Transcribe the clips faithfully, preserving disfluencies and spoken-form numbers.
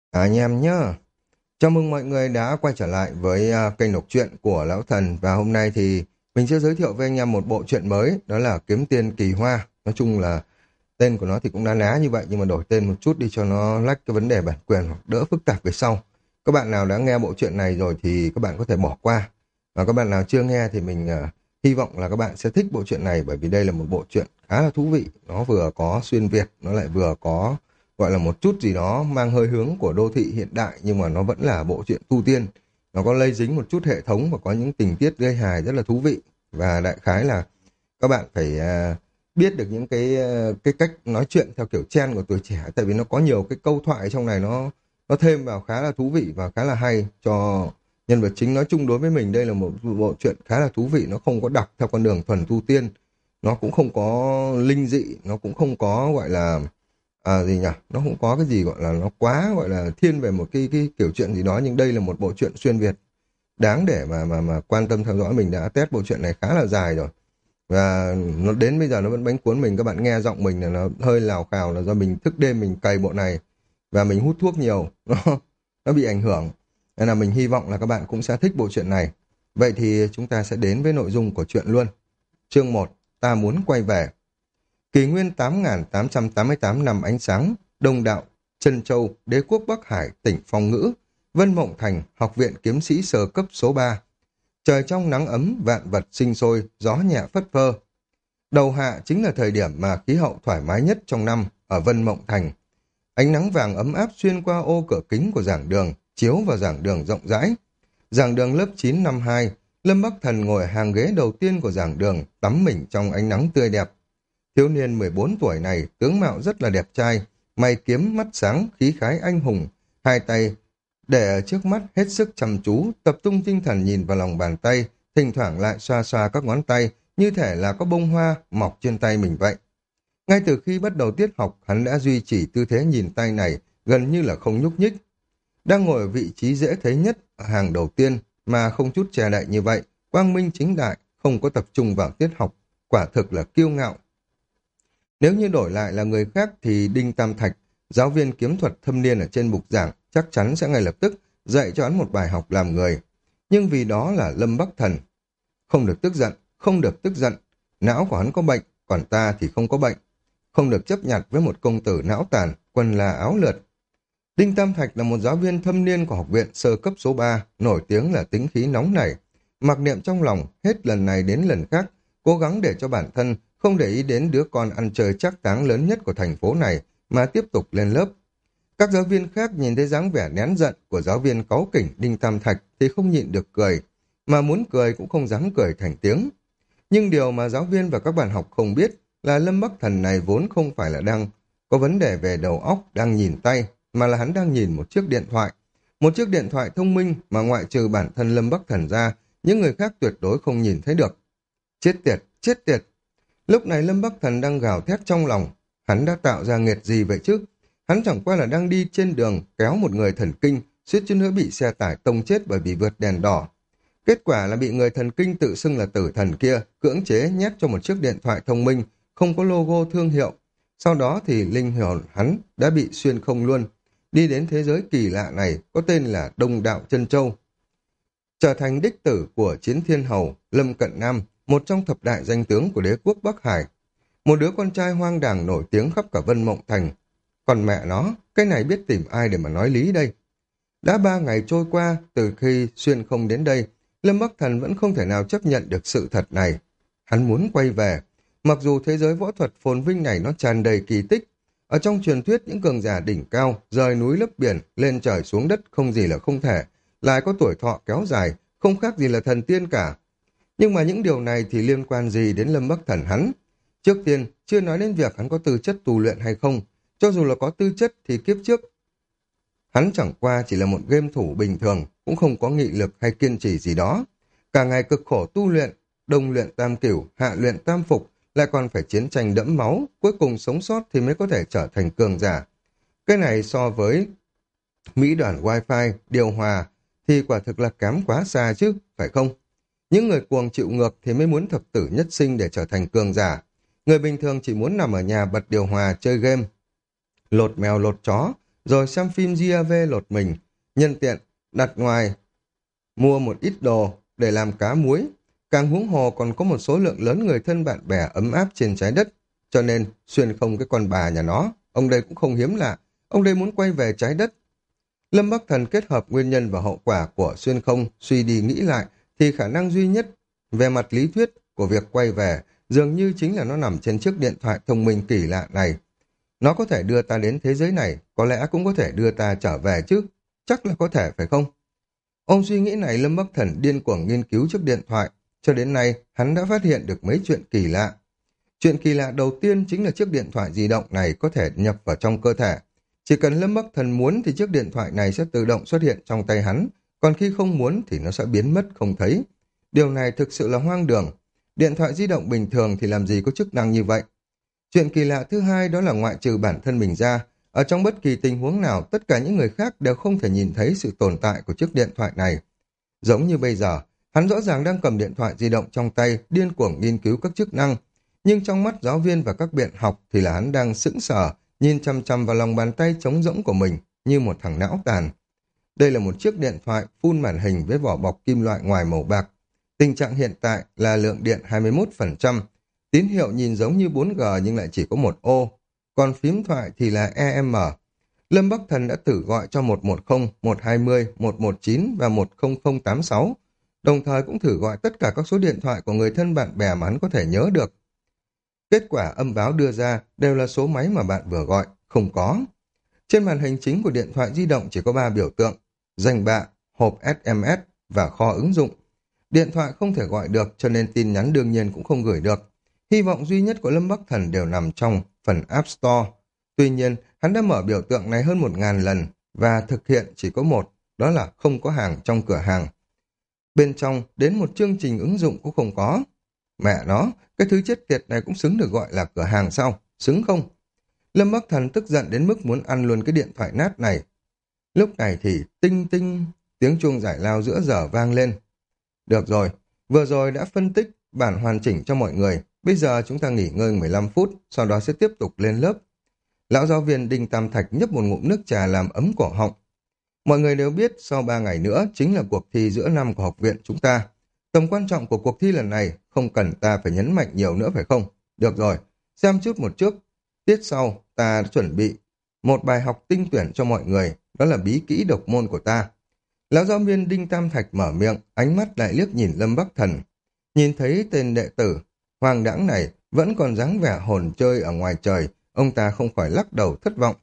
À, anh em nhá. Chào mừng mọi người đã quay trở lại với à, kênh đọc truyện của Lão Thần, và hôm nay thì mình sẽ giới thiệu với anh em một bộ truyện mới, đó là Kiếm Tiên Kỳ Hoa. Nói chung là tên của nó thì cũng đã ná như vậy, nhưng mà đổi tên một chút đi cho nó lách cái vấn đề bản quyền hoặc đỡ phức tạp về sau. Các bạn nào đã nghe bộ truyện này rồi thì các bạn có thể bỏ qua. Và các bạn nào chưa nghe thì mình à, hy vọng là các bạn sẽ thích bộ truyện này, bởi vì đây là một bộ truyện khá là thú vị. Nó vừa có xuyên Việt, nó lại vừa có gọi là một chút gì đó mang hơi hướng của đô thị hiện đại, nhưng mà nó vẫn là bộ truyện tu tiên. Nó có lây dính một chút hệ thống và có những tình tiết gây hài rất là thú vị. Và đại khái là các bạn phải à, biết được những cái à, cái cách nói chuyện theo kiểu trend của tuổi trẻ, tại vì nó có nhiều cái câu thoại trong này, nó nó thêm vào khá là thú vị và khá là hay cho nhân vật chính. Nói chung đối với mình đây là một bộ truyện khá là thú vị, nó không có đặc theo con đường thuần tu tiên, nó cũng không có linh dị, nó cũng không có gọi là à, gì nhỉ, nó không có cái gì gọi là nó quá gọi là thiên về một cái cái kiểu chuyện gì đó, nhưng đây là một bộ truyện xuyên Việt đáng để mà mà mà quan tâm theo dõi. Mình đã test bộ truyện này khá là dài rồi, và nó đến bây giờ nó vẫn bánh cuốn mình. Các bạn nghe giọng mình là nó hơi lào khào là do mình thức đêm mình cày bộ này và mình hút thuốc nhiều nó nó bị ảnh hưởng, nên là mình hy vọng là các bạn cũng sẽ thích bộ truyện này. Vậy thì chúng ta sẽ đến với nội dung của truyện luôn. Chương một: Ta muốn quay về. Kỷ nguyên tám nghìn tám trăm tám mươi tám năm ánh sáng, Đông Đạo, Trân Châu, Đế quốc Bắc Hải, tỉnh Phong Ngữ, Vân Mộng Thành, Học viện Kiếm sĩ sơ cấp số ba. Trời trong nắng ấm, vạn vật sinh sôi, gió nhẹ phất phơ. Đầu hạ chính là thời điểm mà khí hậu thoải mái nhất trong năm ở Vân Mộng Thành. Ánh nắng vàng ấm áp xuyên qua ô cửa kính của giảng đường, chiếu vào giảng đường rộng rãi. Giảng đường lớp chín năm hai, Lâm Bắc Thần ngồi ở hàng ghế đầu tiên của giảng đường, tắm mình trong ánh nắng tươi đẹp. Thiếu niên mười bốn tuổi này tướng mạo rất là đẹp trai, mày kiếm mắt sáng, khí khái anh hùng, hai tay để ở trước mắt hết sức chăm chú, tập trung tinh thần nhìn vào lòng bàn tay, thỉnh thoảng lại xoa xoa các ngón tay, như thể là có bông hoa mọc trên tay mình vậy. Ngay từ khi bắt đầu tiết học, hắn đã duy trì tư thế nhìn tay này, gần như là không nhúc nhích. Đang ngồi ở vị trí dễ thấy nhất ở hàng đầu tiên mà không chút che đậy như vậy, quang minh chính đại, không có tập trung vào tiết học, quả thực là kiêu ngạo. Nếu như đổi lại là người khác thì Đinh Tam Thạch, giáo viên kiếm thuật thâm niên ở trên bục giảng, chắc chắn sẽ ngay lập tức dạy cho hắn một bài học làm người. Nhưng vì đó là Lâm Bắc Thần. Không được tức giận, không được tức giận. Não của hắn có bệnh, còn ta thì không có bệnh. Không được chấp nhặt với một công tử não tàn, quần là áo lượt. Đinh Tam Thạch là một giáo viên thâm niên của học viện sơ cấp số ba, nổi tiếng là tính khí nóng nảy. Mặc niệm trong lòng, hết lần này đến lần khác, cố gắng để cho bản thân không để ý đến đứa con ăn chơi trác táng lớn nhất của thành phố này mà tiếp tục lên lớp. Các giáo viên khác nhìn thấy dáng vẻ nén giận của giáo viên cáu kỉnh Đinh Tam Thạch thì không nhịn được cười, mà muốn cười cũng không dám cười thành tiếng. Nhưng điều mà giáo viên và các bạn học không biết là Lâm Bắc Thần này vốn không phải là đang có vấn đề về đầu óc, đang nhìn tay, mà là hắn đang nhìn một chiếc điện thoại. Một chiếc điện thoại thông minh mà ngoại trừ bản thân Lâm Bắc Thần ra, những người khác tuyệt đối không nhìn thấy được. Chết tiệt, chết tiệt! Lúc này Lâm Bắc Thần đang gào thét trong lòng. Hắn đã tạo ra nghiệt gì vậy chứ? Hắn chẳng qua là đang đi trên đường kéo một người thần kinh, suýt chút nữa bị xe tải tông chết bởi vì vượt đèn đỏ. Kết quả là bị người thần kinh tự xưng là tử thần kia cưỡng chế nhét cho một chiếc điện thoại thông minh không có logo thương hiệu. Sau đó thì linh hồn hắn đã bị xuyên không luôn, đi đến thế giới kỳ lạ này có tên là Đông Đạo Trân Châu. Trở thành đích tử của Chiến Thiên Hầu Lâm Cận Nam, một trong thập đại danh tướng của đế quốc Bắc Hải. Một đứa con trai hoang đàng nổi tiếng khắp cả Vân Mộng Thành. Còn mẹ nó, cái này biết tìm ai để mà nói lý đây? Đã ba ngày trôi qua từ khi xuyên không đến đây, Lâm Bắc Thần vẫn không thể nào chấp nhận được sự thật này. Hắn muốn quay về. Mặc dù thế giới võ thuật phồn vinh này nó tràn đầy kỳ tích. Ở trong truyền thuyết những cường giả đỉnh cao, rời núi lấp biển, lên trời xuống đất không gì là không thể, lại có tuổi thọ kéo dài, không khác gì là thần tiên cả. Nhưng mà những điều này thì liên quan gì đến Lâm Bắc Thần hắn? Trước tiên, chưa nói đến việc hắn có tư chất tu luyện hay không. Cho dù là có tư chất thì kiếp trước hắn chẳng qua chỉ là một game thủ bình thường, cũng không có nghị lực hay kiên trì gì đó. Cả ngày cực khổ tu luyện, đông luyện tam cửu, hạ luyện tam phục, lại còn phải chiến tranh đẫm máu, cuối cùng sống sót thì mới có thể trở thành cường giả. Cái này so với Mỹ đoàn wifi, điều hòa thì quả thực là kém quá xa chứ, phải không? Những người cuồng chịu ngược thì mới muốn thập tử nhất sinh để trở thành cường giả. Người bình thường chỉ muốn nằm ở nhà bật điều hòa chơi game, lột mèo lột chó, rồi xem phim gi a vê lột mình, nhân tiện đặt ngoài mua một ít đồ để làm cá muối. Càng huống hồ còn có một số lượng lớn người thân bạn bè ấm áp trên trái đất, cho nên xuyên không cái con bà nhà nó, ông đây cũng không hiếm lạ, ông đây muốn quay về trái đất. Lâm Bắc Thần kết hợp nguyên nhân và hậu quả của xuyên không, suy đi nghĩ lại, thì khả năng duy nhất về mặt lý thuyết của việc quay về dường như chính là nó nằm trên chiếc điện thoại thông minh kỳ lạ này. Nó có thể đưa ta đến thế giới này, có lẽ cũng có thể đưa ta trở về chứ. Chắc là có thể phải không? Ông suy nghĩ này, Lâm Bắc Thần điên cuồng nghiên cứu chiếc điện thoại. Cho đến nay, hắn đã phát hiện được mấy chuyện kỳ lạ. Chuyện kỳ lạ đầu tiên chính là chiếc điện thoại di động này có thể nhập vào trong cơ thể. Chỉ cần Lâm Bắc Thần muốn thì chiếc điện thoại này sẽ tự động xuất hiện trong tay hắn, còn khi không muốn thì nó sẽ biến mất không thấy. Điều này thực sự là hoang đường. Điện thoại di động bình thường thì làm gì có chức năng như vậy? Chuyện kỳ lạ thứ hai đó là ngoại trừ bản thân mình ra, ở trong bất kỳ tình huống nào, tất cả những người khác đều không thể nhìn thấy sự tồn tại của chiếc điện thoại này. Giống như bây giờ, hắn rõ ràng đang cầm điện thoại di động trong tay, điên cuồng nghiên cứu các chức năng, nhưng trong mắt giáo viên và các biện học thì là hắn đang sững sờ, nhìn chăm chăm vào lòng bàn tay trống rỗng của mình như một thằng não tàn. Đây là một chiếc điện thoại full màn hình với vỏ bọc kim loại ngoài màu bạc. Tình trạng hiện tại là lượng điện hai mươi mốt phần trăm, tín hiệu nhìn giống như bốn G nhưng lại chỉ có một ô, còn phím thoại thì là e em. Lâm Bắc Thần đã thử gọi cho một một không, một hai không, một một chín và một không không tám sáu, đồng thời cũng thử gọi tất cả các số điện thoại của người thân bạn bè mà hắn có thể nhớ được. Kết quả âm báo đưa ra đều là số máy mà bạn vừa gọi, không có. Trên màn hình chính của điện thoại di động chỉ có ba biểu tượng: danh bạ, hộp ét em ét và kho ứng dụng. Điện thoại không thể gọi được cho nên tin nhắn đương nhiên cũng không gửi được. Hy vọng duy nhất của Lâm Bắc Thần đều nằm trong phần App Store. Tuy nhiên, hắn đã mở biểu tượng này hơn một ngàn lần và thực hiện chỉ có một, đó là không có hàng trong cửa hàng. Bên trong, đến một chương trình ứng dụng cũng không có. Mẹ nó, cái thứ chết tiệt này cũng xứng được gọi là cửa hàng sao? Xứng không? Lâm Bắc Thần tức giận đến mức muốn ăn luôn cái điện thoại nát này. Lúc này thì tinh tinh, tiếng chuông giải lao giữa giờ vang lên. Được rồi, vừa rồi đã phân tích bản hoàn chỉnh cho mọi người. Bây giờ chúng ta nghỉ ngơi mười lăm phút, sau đó sẽ tiếp tục lên lớp. Lão giáo viên Đinh Tam Thạch nhấp một ngụm nước trà làm ấm cổ họng. Mọi người đều biết sau ba ngày nữa chính là cuộc thi giữa năm của học viện chúng ta. Tầm quan trọng của cuộc thi lần này không cần ta phải nhấn mạnh nhiều nữa phải không? Được rồi, xem chút một chút. Tiết sau ta chuẩn bị một bài học tinh tuyển cho mọi người, đó là bí kỹ độc môn của ta. Lão giáo viên Đinh Tam Thạch mở miệng, ánh mắt lại liếc nhìn Lâm Bắc Thần. Nhìn thấy tên đệ tử hoàng đãng này vẫn còn dáng vẻ hồn chơi ở ngoài trời, ông ta không khỏi lắc đầu thất vọng.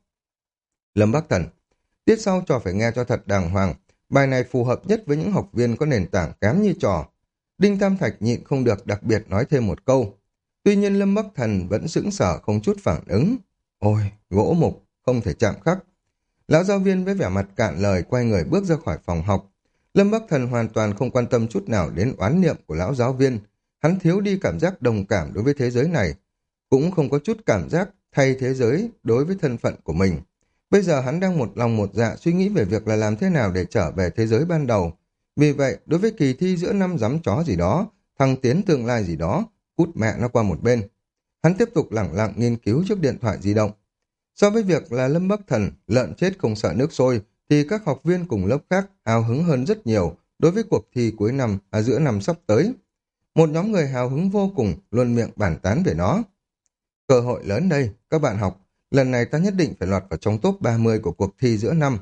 Lâm Bắc Thần, tiết sau trò phải nghe cho thật đàng hoàng, bài này phù hợp nhất với những học viên có nền tảng kém như trò. Đinh Tam Thạch nhịn không được đặc biệt nói thêm một câu. Tuy nhiên Lâm Bắc Thần vẫn sững sờ không chút phản ứng. Ôi, gỗ mục, không thể chạm khắc. Lão giáo viên với vẻ mặt cạn lời quay người bước ra khỏi phòng học. Lâm Bắc Thần hoàn toàn không quan tâm chút nào đến oán niệm của lão giáo viên. Hắn thiếu đi cảm giác đồng cảm đối với thế giới này, cũng không có chút cảm giác thay thế giới đối với thân phận của mình. Bây giờ hắn đang một lòng một dạ suy nghĩ về việc là làm thế nào để trở về thế giới ban đầu. Vì vậy, đối với kỳ thi giữa năm giám chó gì đó, thăng tiến tương lai gì đó, cút mẹ nó qua một bên. Hắn tiếp tục lẳng lặng nghiên cứu chiếc điện thoại di động. So với việc là Lâm Bắc Thần, lợn chết không sợ nước sôi, thì các học viên cùng lớp khác hào hứng hơn rất nhiều đối với cuộc thi cuối năm à giữa năm sắp tới. Một nhóm người hào hứng vô cùng luôn miệng bàn tán về nó. Cơ hội lớn đây, các bạn học, lần này ta nhất định phải lọt vào trong top ba mươi của cuộc thi giữa năm.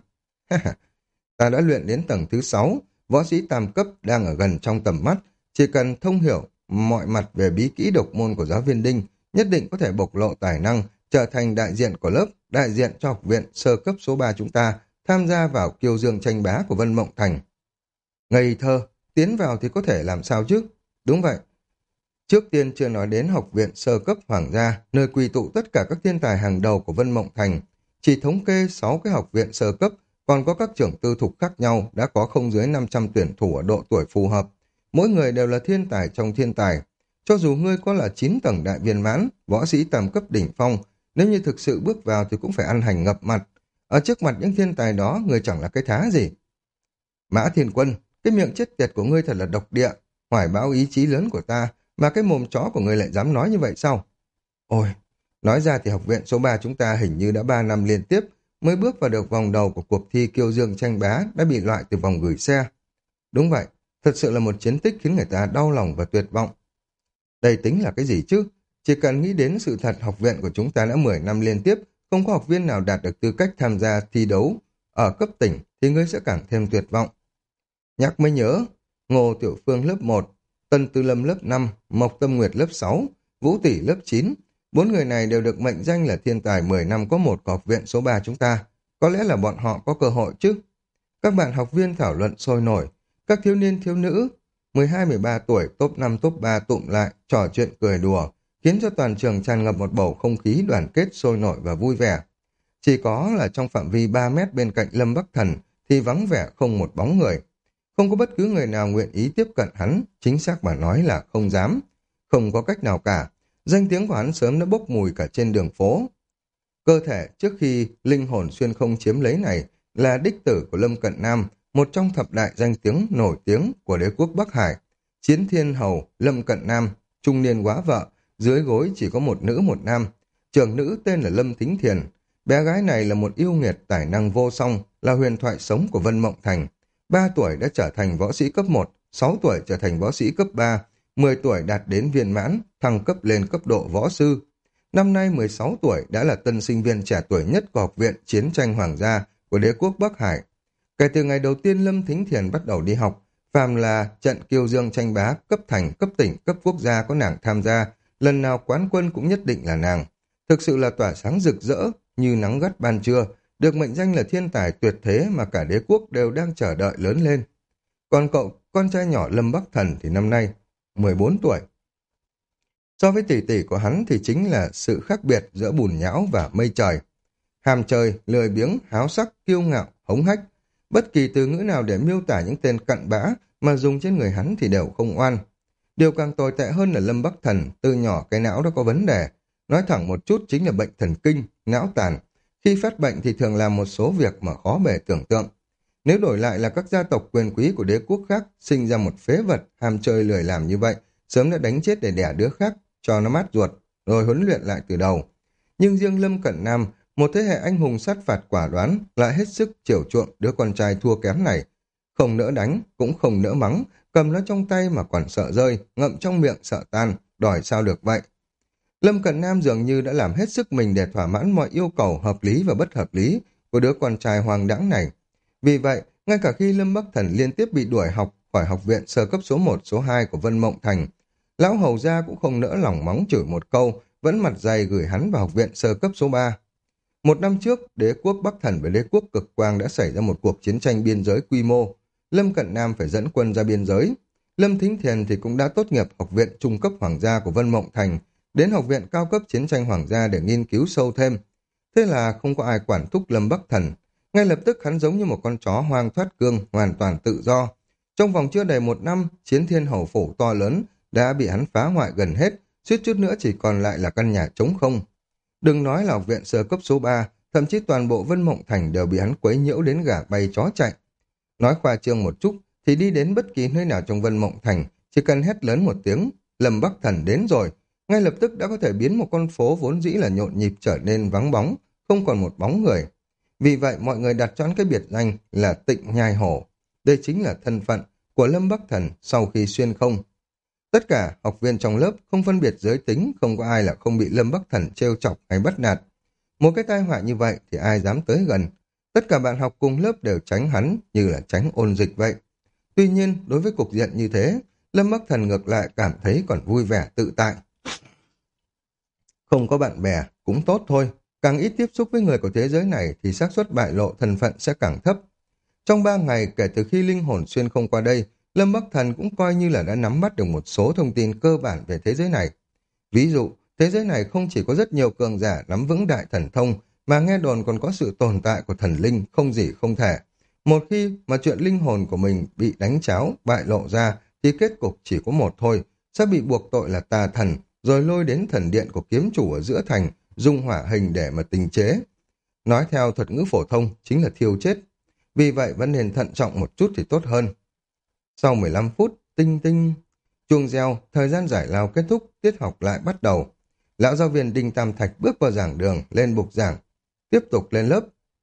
Ta đã luyện đến tầng thứ sáu, võ sĩ tam cấp đang ở gần trong tầm mắt, chỉ cần thông hiểu mọi mặt về bí kỹ độc môn của giáo viên Đinh, nhất định có thể bộc lộ tài năng, trở thành đại diện của lớp, đại diện cho học viện sơ cấp số ba chúng ta, tham gia vào kiêu dương tranh bá của Vân Mộng Thành. Ngây thơ, tiến vào thì có thể làm sao chứ? Đúng vậy. Trước tiên chưa nói đến học viện sơ cấp hoàng gia, nơi quy tụ tất cả các thiên tài hàng đầu của Vân Mộng Thành. Chỉ thống kê sáu cái học viện sơ cấp, còn có các trưởng tư thục khác nhau đã có không dưới năm trăm tuyển thủ ở độ tuổi phù hợp. Mỗi người đều là thiên tài trong thiên tài. Cho dù ngươi có là chín tầng đại viên mãn, võ sĩ tam cấp đỉnh phong, nếu như thực sự bước vào thì cũng phải ăn hành ngập mặt. Ở trước mặt những thiên tài đó, ngươi chẳng là cái thá gì. Mã Thiên Quân, cái miệng chết tiệt của ngươi thật là độc địa, hoài bão ý chí lớn của ta, mà cái mồm chó của ngươi lại dám nói như vậy sao? Ôi, nói ra thì học viện số ba chúng ta hình như đã ba năm liên tiếp mới bước vào được vòng đầu của cuộc thi kiêu dương tranh bá đã bị loại từ vòng gửi xe. Đúng vậy, thật sự là một chiến tích khiến người ta đau lòng và tuyệt vọng. Đây tính là cái gì chứ? Chỉ cần nghĩ đến sự thật học viện của chúng ta đã mười năm liên tiếp, không có học viên nào đạt được tư cách tham gia thi đấu ở cấp tỉnh thì ngươi sẽ càng thêm tuyệt vọng. Nhắc mới nhớ, Ngô Tiểu Phương lớp một, Tân Tư Lâm lớp năm, Mộc Tâm Nguyệt lớp sáu, Vũ Tỷ lớp chín. Bốn người này đều được mệnh danh là thiên tài mười năm có một của học viện số ba chúng ta. Có lẽ là bọn họ có cơ hội chứ. Các bạn học viên thảo luận sôi nổi. Các thiếu niên thiếu nữ mười hai mười ba tuổi top năm top ba tụm lại, trò chuyện cười đùa, khiến cho toàn trường tràn ngập một bầu không khí đoàn kết sôi nổi và vui vẻ. Chỉ có là trong phạm vi ba mét bên cạnh Lâm Bắc Thần thì vắng vẻ không một bóng người. Không có bất cứ người nào nguyện ý tiếp cận hắn, chính xác mà nói là không dám. Không có cách nào cả, danh tiếng của hắn sớm đã bốc mùi cả trên đường phố. Cơ thể trước khi linh hồn xuyên không chiếm lấy này là đích tử của Lâm Cận Nam, một trong thập đại danh tiếng nổi tiếng của đế quốc Bắc Hải. Chiến thiên hầu Lâm Cận Nam, trung niên quá vợ, dưới gối chỉ có một nữ một nam. Trưởng nữ tên là Lâm Thính Thiền. Bé gái này là một yêu nghiệt tài năng vô song, là huyền thoại sống của Vân Mộng Thành. Ba tuổi đã trở thành võ sĩ cấp một, sáu tuổi trở thành võ sĩ cấp ba, mười tuổi đạt đến viên mãn, thăng cấp lên cấp độ võ sư. Năm nay mười sáu tuổi đã là tân sinh viên trẻ tuổi nhất của Học viện Chiến tranh Hoàng gia của đế quốc Bắc Hải. Kể từ ngày đầu tiên Lâm Thính Thiền bắt đầu đi học, phàm là trận kiêu dương tranh bá cấp thành, cấp tỉnh, cấp quốc gia có nàng tham gia, lần nào quán quân cũng nhất định là nàng. Thực sự là tỏa sáng rực rỡ như nắng gắt ban trưa, được mệnh danh là thiên tài tuyệt thế mà cả đế quốc đều đang chờ đợi lớn lên. Còn cậu, con trai nhỏ Lâm Bắc Thần thì năm nay mười bốn tuổi. So với tỷ tỷ của hắn thì chính là sự khác biệt giữa bùn nhão và mây trời. Hàm trời, lười biếng, háo sắc, kiêu ngạo, hống hách. Bất kỳ từ ngữ nào để miêu tả những tên cặn bã mà dùng trên người hắn thì đều không oan. Điều càng tồi tệ hơn là Lâm Bắc Thần từ nhỏ cái não đã có vấn đề. Nói thẳng một chút chính là bệnh thần kinh, não tàn. Khi phát bệnh thì thường làm một số việc mà khó bề tưởng tượng. Nếu đổi lại là các gia tộc quyền quý của đế quốc khác sinh ra một phế vật ham chơi lười làm như vậy, sớm đã đánh chết để đẻ đứa khác, cho nó mát ruột, rồi huấn luyện lại từ đầu. Nhưng riêng Lâm Cận Nam, một thế hệ anh hùng sát phạt quả đoán, lại hết sức chiều chuộng đứa con trai thua kém này. Không nỡ đánh, cũng không nỡ mắng, cầm nó trong tay mà còn sợ rơi, ngậm trong miệng sợ tan, đòi sao được vậy. Lâm Cận Nam dường như đã làm hết sức mình để thỏa mãn mọi yêu cầu hợp lý và bất hợp lý của đứa con trai hoang đãng này. Vì vậy, ngay cả khi Lâm Bắc Thần liên tiếp bị đuổi học khỏi học viện sơ cấp số một, số hai của Vân Mộng Thành, lão hầu gia cũng không nỡ lòng mắng chửi một câu, vẫn mặt dày gửi hắn vào học viện sơ cấp số ba. Một năm trước, đế quốc Bắc Thần với đế quốc Cực Quang đã xảy ra một cuộc chiến tranh biên giới quy mô. Lâm Cận Nam phải dẫn quân ra biên giới. Lâm Thính Thiền thì cũng đã tốt nghiệp học viện trung cấp hoàng gia của Vân Mộng Thành, đến học viện cao cấp chiến tranh hoàng gia để nghiên cứu sâu thêm. Thế là không có ai quản thúc Lâm Bắc Thần. Ngay lập tức hắn giống như một con chó hoang thoát cương, hoàn toàn tự do. Trong vòng chưa đầy một năm, chiến thiên hầu phủ to lớn đã bị hắn phá hoại gần hết, suýt chút nữa chỉ còn lại là căn nhà trống không. Đừng nói là học viện sơ cấp số ba, thậm chí toàn bộ Vân Mộng Thành đều bị hắn quấy nhiễu đến gà bay chó chạy. Nói khoa trương một chút, thì đi đến bất kỳ nơi nào trong Vân Mộng Thành, chỉ cần hét lớn một tiếng, Lâm Bắc Thần đến rồi, ngay lập tức đã có thể biến một con phố vốn dĩ là nhộn nhịp trở nên vắng bóng, không còn một bóng người. Vì vậy mọi người đặt cho hắn cái biệt danh là Tịnh Nhai Hổ. Đây chính là thân phận của Lâm Bắc Thần sau khi xuyên không. Tất cả học viên trong lớp không phân biệt giới tính, không có ai là không bị Lâm Bắc Thần trêu chọc hay bắt nạt. Một cái tai họa như vậy thì ai dám tới gần. Tất cả bạn học cùng lớp đều tránh hắn như là tránh ôn dịch vậy. Tuy nhiên, đối với cục diện như thế, Lâm Bắc Thần ngược lại cảm thấy còn vui vẻ tự tại. Không có bạn bè cũng tốt thôi, càng ít tiếp xúc với người của thế giới này thì xác suất bại lộ thân phận sẽ càng thấp. Trong ba ngày kể từ khi linh hồn xuyên không qua đây, Lâm Bắc Thần cũng coi như là đã nắm bắt được một số thông tin cơ bản về thế giới này. Ví dụ, thế giới này không chỉ có rất nhiều cường giả nắm vững đại thần thông, mà nghe đồn còn có sự tồn tại của thần linh không gì không thể. Một khi mà chuyện linh hồn của mình bị đánh cháo, bại lộ ra, thì kết cục chỉ có một thôi, sẽ bị buộc tội là tà thần, rồi lôi đến thần điện của kiếm chủ ở giữa thành, dùng hỏa hình để mà tình chế. Nói theo thuật ngữ phổ thông, chính là thiêu chết. Vì vậy vẫn nên thận trọng một chút thì tốt hơn. Sau mười lăm phút, tinh tinh, chuông reo, thời gian giải lao kết thúc, tiết học lại bắt đầu. Lão giáo viên Đinh Tam Thạch bước vào giảng đường, lên bục giảng, tiếp tục lên lớp.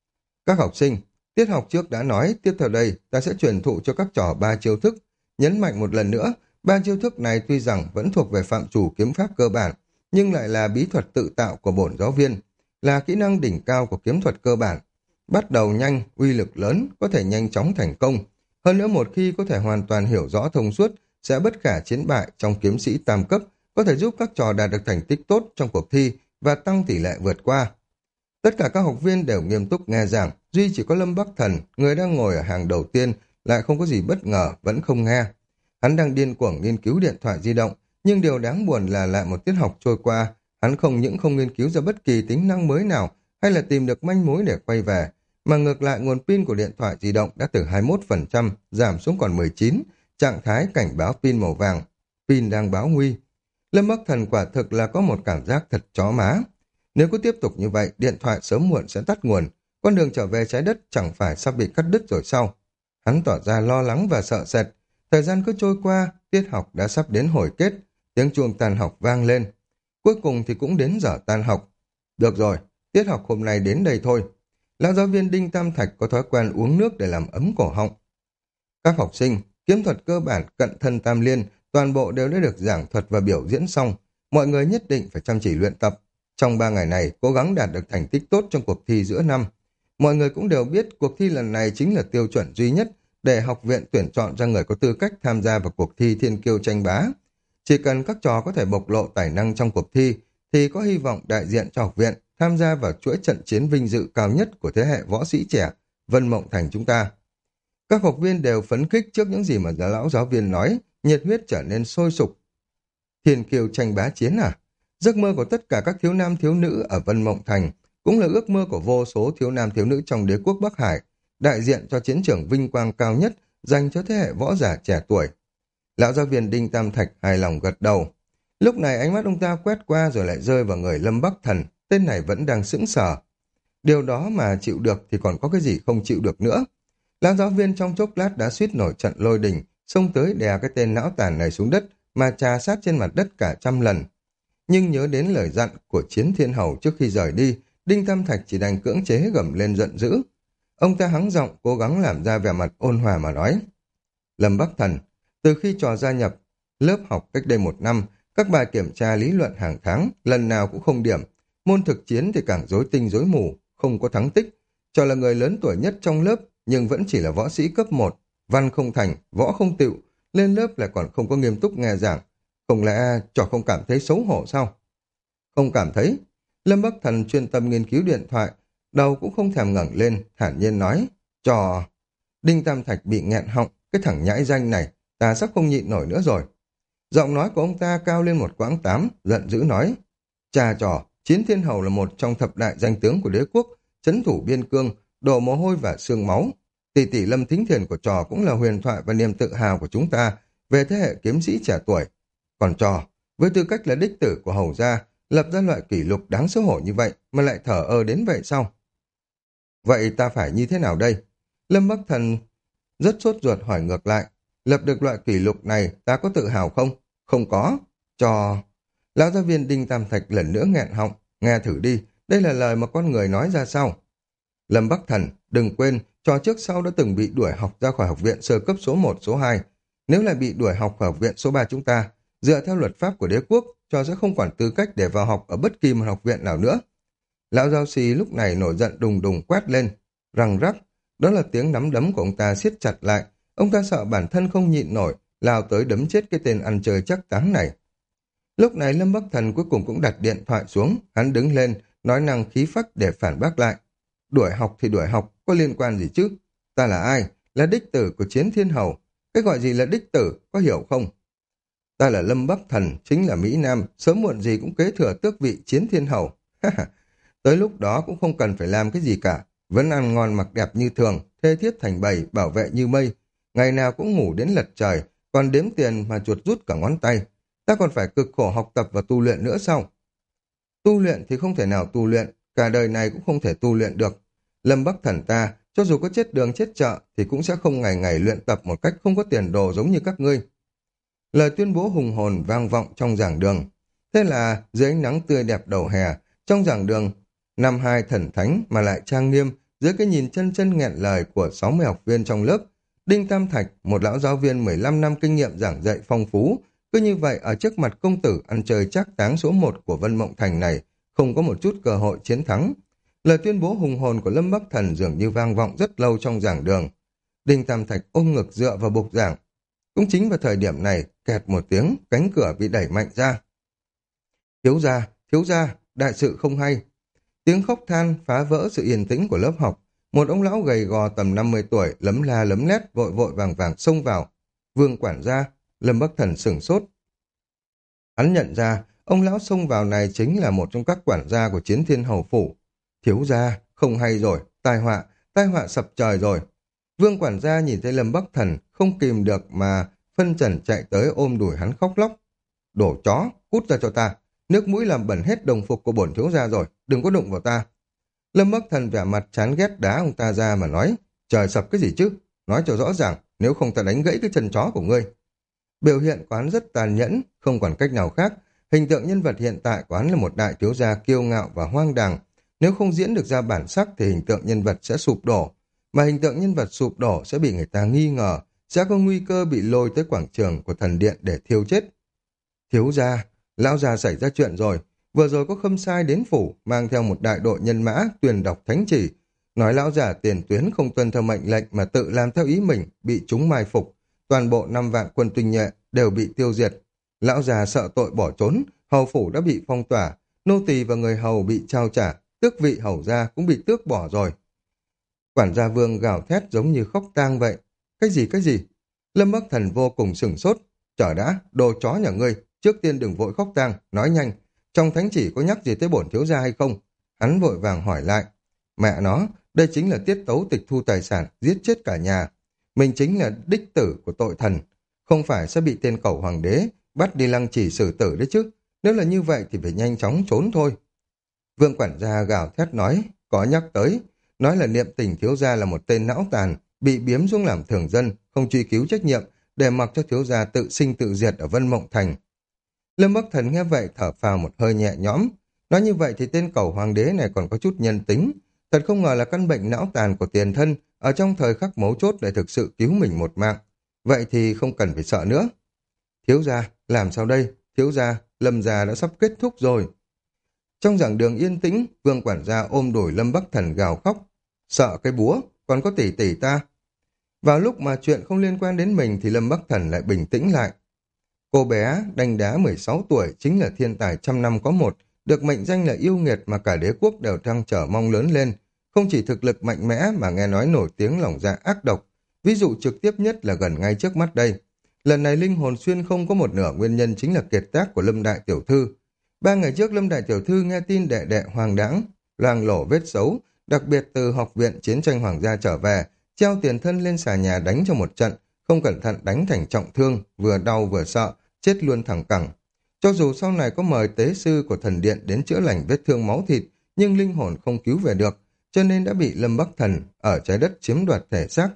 Các học sinh, tiết học trước đã nói, tiếp theo đây ta sẽ truyền thụ cho các trò ba chiêu thức. Nhấn mạnh một lần nữa, ba chiêu thức này tuy rằng vẫn thuộc về phạm trù kiếm pháp cơ bản, nhưng lại là bí thuật tự tạo của bổn giáo viên, là kỹ năng đỉnh cao của kiếm thuật cơ bản. Bắt đầu nhanh, uy lực lớn, có thể nhanh chóng thành công. Hơn nữa một khi có thể hoàn toàn hiểu rõ thông suốt, sẽ bất khả chiến bại trong kiếm sĩ tam cấp, có thể giúp các trò đạt được thành tích tốt trong cuộc thi và tăng tỷ lệ vượt qua. Tất cả các học viên đều nghiêm túc nghe giảng, duy chỉ có Lâm Bắc Thần, người đang ngồi ở hàng đầu tiên, lại không có gì bất ngờ, vẫn không nghe. Hắn đang điên cuồng nghiên cứu điện thoại di động, nhưng điều đáng buồn là lại một tiết học trôi qua, hắn không những không nghiên cứu ra bất kỳ tính năng mới nào hay là tìm được manh mối để quay về, mà ngược lại nguồn pin của điện thoại di động đã từ hai mươi mốt phần trăm giảm xuống còn mười chín, trạng thái cảnh báo pin màu vàng, pin đang báo nguy. Lâm Bắc Thần quả thực là có một cảm giác thật chó má. Nếu cứ tiếp tục như vậy, điện thoại sớm muộn sẽ tắt nguồn, con đường trở về trái đất chẳng phải sắp bị cắt đứt rồi sao? Hắn tỏ ra lo lắng và sợ sệt. Thời gian cứ trôi qua, tiết học đã sắp đến hồi kết, tiếng chuông tan học vang lên. Cuối cùng thì cũng đến giờ tan học. Được rồi, tiết học hôm nay đến đây thôi. Lão giáo viên Đinh Tam Thạch có thói quen uống nước để làm ấm cổ họng. Các học sinh, kiếm thuật cơ bản cận thân tam liên, toàn bộ đều đã được giảng thuật và biểu diễn xong. Mọi người nhất định phải chăm chỉ luyện tập. Trong ba ngày này, cố gắng đạt được thành tích tốt trong cuộc thi giữa năm. Mọi người cũng đều biết cuộc thi lần này chính là tiêu chuẩn duy nhất để học viện tuyển chọn ra người có tư cách tham gia vào cuộc thi thiên kiêu tranh bá. Chỉ cần các trò có thể bộc lộ tài năng trong cuộc thi, thì có hy vọng đại diện cho học viện tham gia vào chuỗi trận chiến vinh dự cao nhất của thế hệ võ sĩ trẻ, Vân Mộng Thành chúng ta. Các học viên đều phấn khích trước những gì mà lão giáo viên nói, nhiệt huyết trở nên sôi sục. Thiên kiêu tranh bá chiến à? Giấc mơ của tất cả các thiếu nam thiếu nữ ở Vân Mộng Thành, cũng là ước mơ của vô số thiếu nam thiếu nữ trong đế quốc Bắc Hải, đại diện cho chiến trường vinh quang cao nhất dành cho thế hệ võ giả trẻ tuổi. Lão giáo viên Đinh Tam Thạch hài lòng gật đầu. Lúc này ánh mắt ông ta quét qua rồi lại rơi vào người Lâm Bắc Thần, tên này vẫn đang sững sờ. Điều đó mà chịu được thì còn có cái gì không chịu được nữa. Lão giáo viên trong chốc lát đã suýt nổi trận lôi đình, xông tới đè cái tên não tàn này xuống đất mà trà sát trên mặt đất cả trăm lần. Nhưng nhớ đến lời dặn của Chiến Thiên Hầu trước khi rời đi, Đinh Tam Thạch chỉ đành cưỡng chế gầm lên giận dữ. Ông ta hắng giọng cố gắng làm ra vẻ mặt ôn hòa mà nói. Lâm Bắc Thần, từ khi trò gia nhập lớp học cách đây một năm, các bài kiểm tra lý luận hàng tháng, lần nào cũng không điểm. Môn thực chiến thì càng rối tinh rối mù, không có thắng tích. Trò là người lớn tuổi nhất trong lớp, nhưng vẫn chỉ là võ sĩ cấp một, văn không thành, võ không tựu, lên lớp lại còn không có nghiêm túc nghe giảng. Không lẽ trò không cảm thấy xấu hổ sao? Không cảm thấy. Lâm Bắc Thần chuyên tâm nghiên cứu điện thoại, đầu cũng không thèm ngẩng lên, thản nhiên nói. Trò... Đinh Tam Thạch bị nghẹn họng, cái thằng nhãi danh này, ta sắp không nhịn nổi nữa rồi. Giọng nói của ông ta cao lên một quãng tám, giận dữ nói. Cha trò, Chiến Thiên Hầu là một trong thập đại danh tướng của đế quốc, trấn thủ biên cương, đổ mồ hôi và xương máu. Tỷ tỷ Lâm Thính Thiền của trò cũng là huyền thoại và niềm tự hào của chúng ta về thế hệ kiếm sĩ trẻ tuổi. Còn trò, với tư cách là đích tử của Hầu gia, lập ra loại kỷ lục đáng xấu hổ như vậy mà lại thở ơ đến vậy sao? Vậy ta phải như thế nào đây? Lâm Bắc Thần rất sốt ruột hỏi ngược lại. Lập được loại kỷ lục này ta có tự hào không? Không có. Trò... Lão giáo viên Đinh Tam Thạch lần nữa nghẹn họng. Nghe thử đi, đây là lời mà con người nói ra sao? Lâm Bắc Thần, đừng quên, trò trước sau đã từng bị đuổi học ra khỏi học viện sơ cấp số một, số hai. Nếu lại bị đuổi học khỏi học viện số ba chúng ta, dựa theo luật pháp của đế quốc, trò sẽ không còn tư cách để vào học ở bất kỳ một học viện nào nữa. Lão giáo sĩ lúc này nổi giận đùng đùng quát lên, răng rắc. Đó là tiếng nắm đấm của ông ta siết chặt lại. Ông ta sợ bản thân không nhịn nổi, lao tới đấm chết cái tên ăn chơi chắc táng này. Lúc này Lâm Bắc Thần cuối cùng cũng đặt điện thoại xuống, hắn đứng lên, nói năng khí phách để phản bác lại. Đuổi học thì đuổi học, có liên quan gì chứ? Ta là ai? Là đích tử của Chiến Thiên Hầu. Cái gọi gì là đích tử, có hiểu không? Ta là Lâm Bắc Thần, chính là Mỹ Nam, sớm muộn gì cũng kế thừa tước vị Chiến Thiên Hầu. Tới lúc đó cũng không cần phải làm cái gì cả, vẫn ăn ngon mặc đẹp như thường, thê thiết thành bầy, bảo vệ như mây. Ngày nào cũng ngủ đến lật trời, còn đếm tiền mà chuột rút cả ngón tay. Ta còn phải cực khổ học tập và tu luyện nữa sao? Tu luyện thì không thể nào tu luyện, cả đời này cũng không thể tu luyện được. Lâm Bắc Thần ta, cho dù có chết đường chết chợ, thì cũng sẽ không ngày ngày luyện tập một cách không có tiền đồ giống như các ngươi. Lời tuyên bố hùng hồn vang vọng trong giảng đường. Thế là dưới ánh nắng tươi đẹp đầu hè, trong giảng đường, năm hai thần thánh mà lại trang nghiêm, dưới cái nhìn chân chân nghẹn lời của sáu mươi học viên trong lớp. Đinh Tam Thạch, một lão giáo viên mười lăm năm kinh nghiệm giảng dạy phong phú, cứ như vậy ở trước mặt công tử ăn chơi trác táng số một của Vân Mộng Thành này, không có một chút cơ hội chiến thắng. Lời tuyên bố hùng hồn của Lâm Bắc Thần dường như vang vọng rất lâu trong giảng đường. Đinh Tam Thạch ôm ngực dựa vào bục giảng. Cũng chính vào thời điểm này, kẹt một tiếng, cánh cửa bị đẩy mạnh ra. Thiếu gia, thiếu gia, đại sự không hay. Tiếng khóc than phá vỡ sự yên tĩnh của lớp học. Một ông lão gầy gò tầm năm mươi tuổi, lấm la lấm lét, vội vội vàng vàng xông vào. Vương quản gia, Lâm Bắc Thần sửng sốt. Hắn nhận ra, ông lão xông vào này chính là một trong các quản gia của Chiến Thiên Hầu Phủ. Thiếu gia, không hay rồi, tai họa, tai họa sập trời rồi. Vương quản gia nhìn thấy Lâm Bắc Thần, không kìm được mà phân trần chạy tới ôm đùi hắn khóc lóc. Đổ chó, cút ra cho ta, nước mũi làm bẩn hết đồng phục của bổn thiếu gia rồi, đừng có đụng vào ta. Lâm Bắc Thần vẻ mặt chán ghét đá ông ta ra mà nói, trời sập cái gì chứ, nói cho rõ ràng, nếu không ta đánh gãy cái chân chó của ngươi. Biểu hiện của hắn rất tàn nhẫn, không còn cách nào khác. Hình tượng nhân vật hiện tại của hắn là một đại thiếu gia kiêu ngạo và hoang đàng. Nếu không diễn được ra bản sắc thì hình tượng nhân vật sẽ sụp đổ. Mà hình tượng nhân vật sụp đổ sẽ bị người ta nghi ngờ, sẽ có nguy cơ bị lôi tới quảng trường của thần điện để thiêu chết. Thiếu gia, lão già xảy ra chuyện rồi. Vừa rồi có khâm sai đến phủ, mang theo một đại đội nhân mã, tuyên đọc thánh chỉ. Nói lão già tiền tuyến không tuân theo mệnh lệnh mà tự làm theo ý mình, bị chúng mai phục. Toàn bộ năm vạn quân tinh nhuệ đều bị tiêu diệt. Lão già sợ tội bỏ trốn, hầu phủ đã bị phong tỏa, nô tỳ và người hầu bị trao trả, tước vị hầu gia cũng bị tước bỏ rồi. Quản gia Vương gào thét giống như khóc tang vậy. Cái gì cái gì? Lâm Bắc Thần vô cùng sửng sốt. Chờ đã, đồ chó nhà ngươi, trước tiên đừng vội khóc tang, nói nhanh. Trong thánh chỉ có nhắc gì tới bổn thiếu gia hay không? Hắn vội vàng hỏi lại. Mẹ nó, đây chính là tiết tấu tịch thu tài sản, giết chết cả nhà. Mình chính là đích tử của tội thần, không phải sẽ bị tên cẩu hoàng đế bắt đi lăng trì xử tử đấy chứ. Nếu là như vậy thì phải nhanh chóng trốn thôi. Vương quản gia gào thét nói, có nhắc tới, nói là Niệm Tình thiếu gia là một tên não tàn, bị biếm xuống làm thường dân, không truy cứu trách nhiệm, để mặc cho thiếu gia tự sinh tự diệt ở Vân Mộng Thành. Lâm Bắc Thần nghe vậy thở phào một hơi nhẹ nhõm. Nói như vậy thì tên cẩu hoàng đế này còn có chút nhân tính. Thật không ngờ là căn bệnh não tàn của tiền thân ở trong thời khắc mấu chốt lại thực sự cứu mình một mạng. Vậy thì không cần phải sợ nữa. Thiếu gia, làm sao đây? Thiếu gia, Lâm gia đã sắp kết thúc rồi. Trong giảng đường yên tĩnh, Vương quản gia ôm đùi Lâm Bắc Thần gào khóc. Sợ cái búa, còn có tỷ tỷ ta. Vào lúc mà chuyện không liên quan đến mình thì Lâm Bắc Thần lại bình tĩnh lại. Cô bé đanh đá mười sáu tuổi chính là thiên tài trăm năm có một, được mệnh danh là yêu nghiệt mà cả đế quốc đều trăng trở mong lớn lên. Không chỉ thực lực mạnh mẽ mà nghe nói nổi tiếng lòng dạ ác độc. Ví dụ trực tiếp nhất là gần ngay trước mắt đây. Lần này linh hồn xuyên không có một nửa nguyên nhân chính là kiệt tác của Lâm Đại Tiểu Thư. Ba ngày trước Lâm Đại Tiểu Thư nghe tin đệ đệ hoàng đãng, loang lổ vết xấu, đặc biệt từ học viện chiến tranh hoàng gia trở về, treo tiền thân lên xà nhà đánh cho một trận, không cẩn thận đánh thành trọng thương, vừa đau vừa sợ, chết luôn thẳng cẳng. Cho dù sau này có mời tế sư của thần điện đến chữa lành vết thương máu thịt, nhưng linh hồn không cứu về được, cho nên đã bị Lâm Bắc Thần ở trái đất chiếm đoạt thể xác.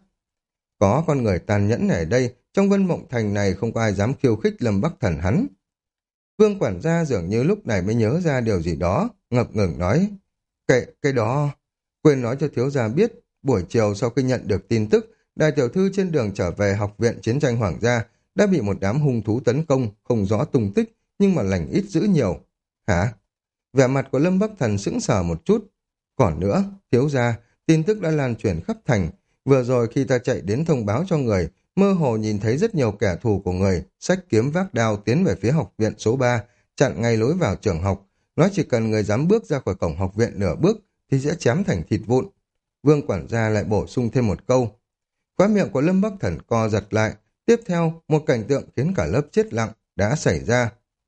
Có con người tàn nhẫn này ở đây, trong Vân Mộng Thành này không có ai dám khiêu khích Lâm Bắc Thần hắn. Vương quản gia dường như lúc này mới nhớ ra điều gì đó, ngập ngừng nói, cái, cái đó, quên nói cho thiếu gia biết, buổi chiều sau khi nhận được tin tức, đại tiểu thư trên đường trở về học viện chiến tranh hoàng gia đã bị một đám hung thú tấn công, không rõ tung tích, nhưng mà lành ít dữ nhiều. Hả? Vẻ mặt của Lâm Bắc Thần sững sờ một chút. Còn nữa, thiếu gia, tin tức đã lan truyền khắp thành. Vừa rồi khi ta chạy đến thông báo cho người, mơ hồ nhìn thấy rất nhiều kẻ thù của người, xách kiếm vác đao tiến về phía học viện số ba, chặn ngay lối vào trường học. Nói chỉ cần người dám bước ra khỏi cổng học viện nửa bước, thì sẽ chém thành thịt vụn. Vương quản gia lại bổ sung thêm một câu. Khóe miệng của Lâm Bắc Thần co giật lại. Tiếp theo, một cảnh tượng khiến cả lớp chết lặng đã xảy ra.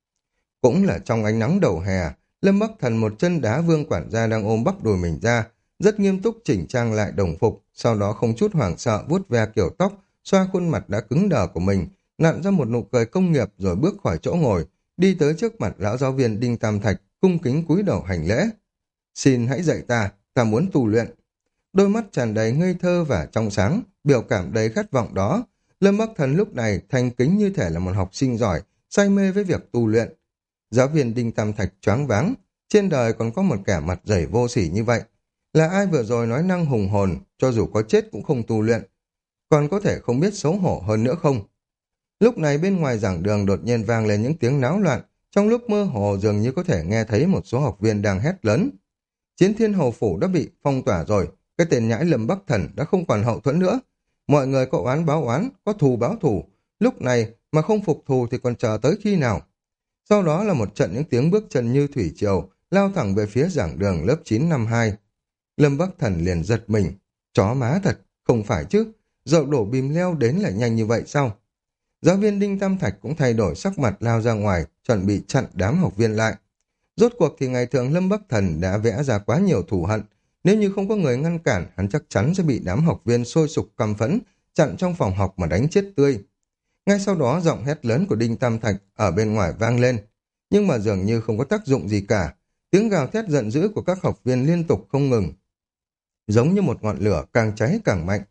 Cũng là trong ánh nắng đầu hè, Lâm Bắc Thần một chân đá Vương quản gia đang ôm bắp đùi mình ra, rất nghiêm túc chỉnh trang lại đồng phục, sau đó không chút hoảng sợ vuốt ve kiểu tóc, xoa khuôn mặt đã cứng đờ của mình, nặn ra một nụ cười công nghiệp rồi bước khỏi chỗ ngồi, đi tới trước mặt lão giáo viên Đinh Tam Thạch, cung kính cúi đầu hành lễ. Xin hãy dạy ta, ta muốn tu luyện. Đôi mắt tràn đầy ngây thơ và trong sáng, biểu cảm đầy khát vọng đó. Lâm Bắc Thần lúc này thành kính như thể là một học sinh giỏi, say mê với việc tu luyện. Giáo viên Đinh Tam Thạch choáng váng, trên đời còn có một kẻ mặt dày vô sỉ như vậy. Là ai vừa rồi nói năng hùng hồn, cho dù có chết cũng không tu luyện, còn có thể không biết xấu hổ hơn nữa không? Lúc này bên ngoài giảng đường đột nhiên vang lên những tiếng náo loạn, trong lúc mơ hồ dường như có thể nghe thấy một số học viên đang hét lớn. Chiến Thiên Hầu Phủ đã bị phong tỏa rồi, cái tên nhãi Lâm Bắc Thần đã không còn hậu thuẫn nữa. Mọi người có oán báo oán, có thù báo thù, lúc này mà không phục thù thì còn chờ tới khi nào? Sau đó là một trận những tiếng bước chân như thủy triều, lao thẳng về phía giảng đường lớp chín năm hai. Lâm Bắc Thần liền giật mình, chó má thật, không phải chứ, dậu đổ bìm leo đến lại nhanh như vậy sao? Giáo viên Đinh Tam Thạch cũng thay đổi sắc mặt lao ra ngoài, chuẩn bị chặn đám học viên lại. Rốt cuộc thì ngày thường Lâm Bắc Thần đã vẽ ra quá nhiều thù hận, nếu như không có người ngăn cản, hắn chắc chắn sẽ bị đám học viên sôi sục căm phẫn, chặn trong phòng học mà đánh chết tươi. Ngay sau đó giọng hét lớn của Đinh Tam Thạch ở bên ngoài vang lên, nhưng mà dường như không có tác dụng gì cả. Tiếng gào thét giận dữ của các học viên liên tục không ngừng, giống như một ngọn lửa càng cháy càng mạnh.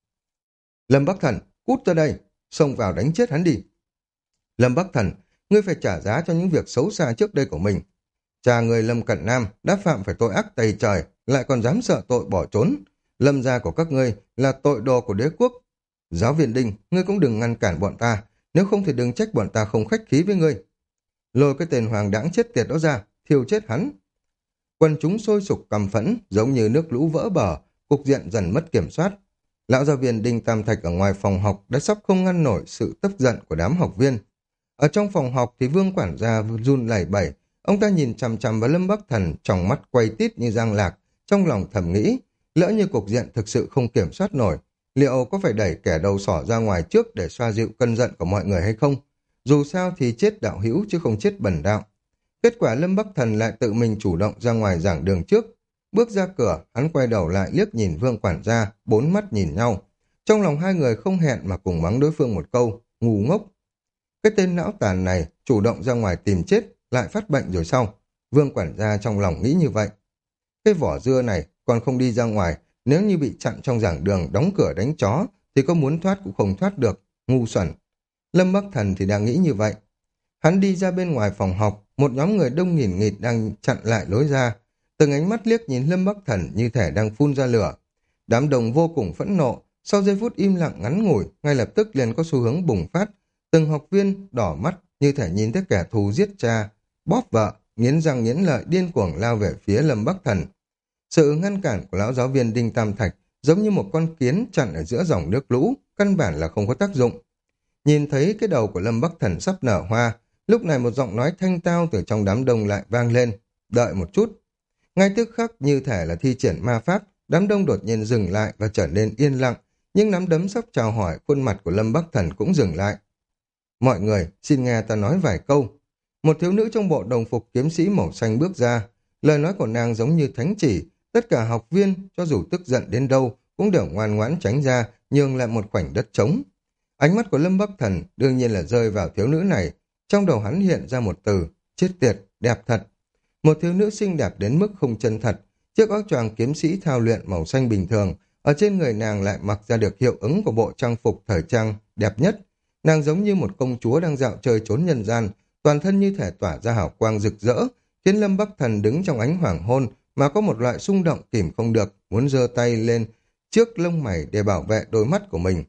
Lâm Bắc Thần, cút ra đây, xông vào đánh chết hắn đi. Lâm Bắc Thần, ngươi phải trả giá cho những việc xấu xa trước đây của mình. Cha người Lâm Cận Nam đã phạm phải tội ác tày trời, lại còn dám sợ tội bỏ trốn. Lâm gia của các ngươi là tội đồ của đế quốc. Giáo viên Đinh, ngươi cũng đừng ngăn cản bọn ta, nếu không thì đừng trách bọn ta không khách khí với ngươi. Lôi cái tên hoàng đãng chết tiệt đó ra, thiêu chết hắn. Quần chúng sôi sục căm phẫn, giống như nước lũ vỡ bờ, cục diện dần mất kiểm soát. Lão giáo viên Đinh Tam Thạch ở ngoài phòng học đã sắp không ngăn nổi sự tức giận của đám học viên. Ở trong phòng học thì Vương quản gia run lẩy bẩy, ông ta nhìn chằm chằm vào Lâm Bắc Thần, trong mắt quay tít như giang lạc, trong lòng thầm nghĩ, lỡ như cục diện thực sự không kiểm soát nổi, liệu có phải đẩy kẻ đầu sỏ ra ngoài trước để xoa dịu cơn giận của mọi người hay không? Dù sao thì chết đạo hữu chứ không chết bần đạo. Kết quả Lâm Bắc Thần lại tự mình chủ động ra ngoài giảng đường trước. Bước ra cửa, hắn quay đầu lại liếc nhìn Vương quản gia, bốn mắt nhìn nhau. Trong lòng hai người không hẹn mà cùng mắng đối phương một câu, ngu ngốc. Cái tên não tàn này chủ động ra ngoài tìm chết, lại phát bệnh rồi sao? Vương quản gia trong lòng nghĩ như vậy. Cái vỏ dưa này còn không đi ra ngoài, nếu như bị chặn trong giảng đường đóng cửa đánh chó, thì có muốn thoát cũng không thoát được, ngu xuẩn. Lâm Bắc Thần thì đang nghĩ như vậy. Hắn đi ra bên ngoài phòng học, một nhóm người đông nghìn nghịt đang chặn lại lối ra. Từng ánh mắt liếc nhìn Lâm Bắc Thần như thể đang phun ra lửa. Đám đông vô cùng phẫn nộ, sau giây phút im lặng ngắn ngủi, ngay lập tức liền có xu hướng bùng phát. Từng học viên đỏ mắt như thể nhìn thấy kẻ thù giết cha, bóp vợ, nghiến răng nghiến lợi điên cuồng lao về phía Lâm Bắc Thần. Sự ngăn cản của lão giáo viên Đinh Tam Thạch giống như một con kiến chặn ở giữa dòng nước lũ, căn bản là không có tác dụng. Nhìn thấy cái đầu của Lâm Bắc Thần sắp nở hoa, lúc này một giọng nói thanh tao từ trong đám đông lại vang lên, đợi một chút. Ngay tức khắc như thể là thi triển ma pháp, đám đông đột nhiên dừng lại và trở nên yên lặng, nhưng nắm đấm sắp chào hỏi khuôn mặt của Lâm Bắc Thần cũng dừng lại. Mọi người, xin nghe ta nói vài câu. Một thiếu nữ trong bộ đồng phục kiếm sĩ màu xanh bước ra, lời nói của nàng giống như thánh chỉ, tất cả học viên, cho dù tức giận đến đâu, cũng đều ngoan ngoãn tránh ra, nhường lại một khoảnh đất trống. Ánh mắt của Lâm Bắc Thần đương nhiên là rơi vào thiếu nữ này, trong đầu hắn hiện ra một từ, chết tiệt, đẹp thật. Một thiếu nữ xinh đẹp đến mức không chân thật, chiếc áo choàng kiếm sĩ thao luyện màu xanh bình thường, ở trên người nàng lại mặc ra được hiệu ứng của bộ trang phục thời trang đẹp nhất. Nàng giống như một công chúa đang dạo chơi trốn nhân gian, toàn thân như thể tỏa ra hào quang rực rỡ, khiến Lâm Bắc Thần đứng trong ánh hoàng hôn mà có một loại xung động kìm không được, muốn giơ tay lên trước lông mày để bảo vệ đôi mắt của mình.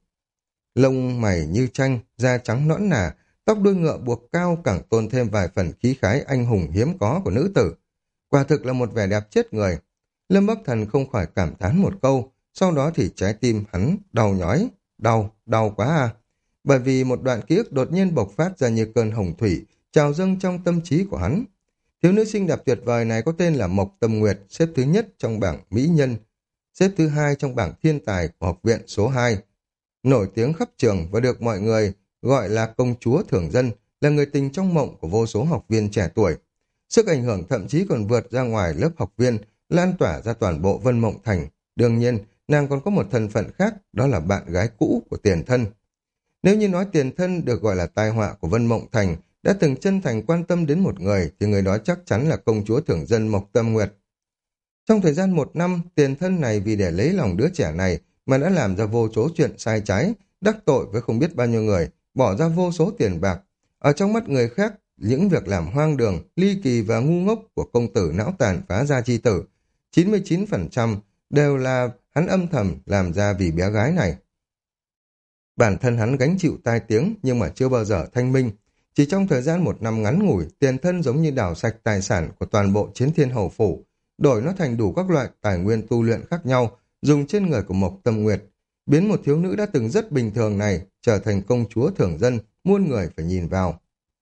Lông mày như tranh, da trắng nõn nà, tóc đuôi ngựa buộc cao càng tôn thêm vài phần khí khái anh hùng hiếm có của nữ tử. Quả thực là một vẻ đẹp chết người. Lâm Bắc Thần không khỏi cảm thán một câu, sau đó thì trái tim hắn đau nhói, đau, đau quá à. Bởi vì một đoạn ký ức đột nhiên bộc phát ra như cơn hồng thủy, trào dâng trong tâm trí của hắn. Thiếu nữ xinh đẹp tuyệt vời này có tên là Mộc Tâm Nguyệt, xếp thứ nhất trong bảng mỹ nhân, xếp thứ hai trong bảng thiên tài của học viện số hai. Nổi tiếng khắp trường và được mọi người gọi là công chúa thường dân, là người tình trong mộng của vô số học viên trẻ tuổi. Sức ảnh hưởng thậm chí còn vượt ra ngoài lớp học viên, lan tỏa ra toàn bộ Vân Mộng Thành. Đương nhiên, nàng còn có một thân phận khác, đó là bạn gái cũ của Tiền Thân. Nếu như nói Tiền Thân được gọi là tai họa của Vân Mộng Thành, đã từng chân thành quan tâm đến một người, thì người đó chắc chắn là công chúa thường dân Mộc Tâm Nguyệt. Trong thời gian một năm, Tiền Thân này vì để lấy lòng đứa trẻ này mà đã làm ra vô số chuyện sai trái, đắc tội với không biết bao nhiêu người, bỏ ra vô số tiền bạc. Ở trong mắt người khác, những việc làm hoang đường, ly kỳ và ngu ngốc của công tử não tàn phá gia chi tử, chín mươi chín phần trăm đều là hắn âm thầm làm ra vì bé gái này. Bản thân hắn gánh chịu tai tiếng nhưng mà chưa bao giờ thanh minh. Chỉ trong thời gian một năm ngắn ngủi, tiền thân giống như đào sạch tài sản của toàn bộ Chiến Thiên Hầu Phủ, đổi nó thành đủ các loại tài nguyên tu luyện khác nhau, dùng trên người của Mộc Tâm Nguyệt, biến một thiếu nữ đã từng rất bình thường này trở thành công chúa thường dân, muôn người phải nhìn vào.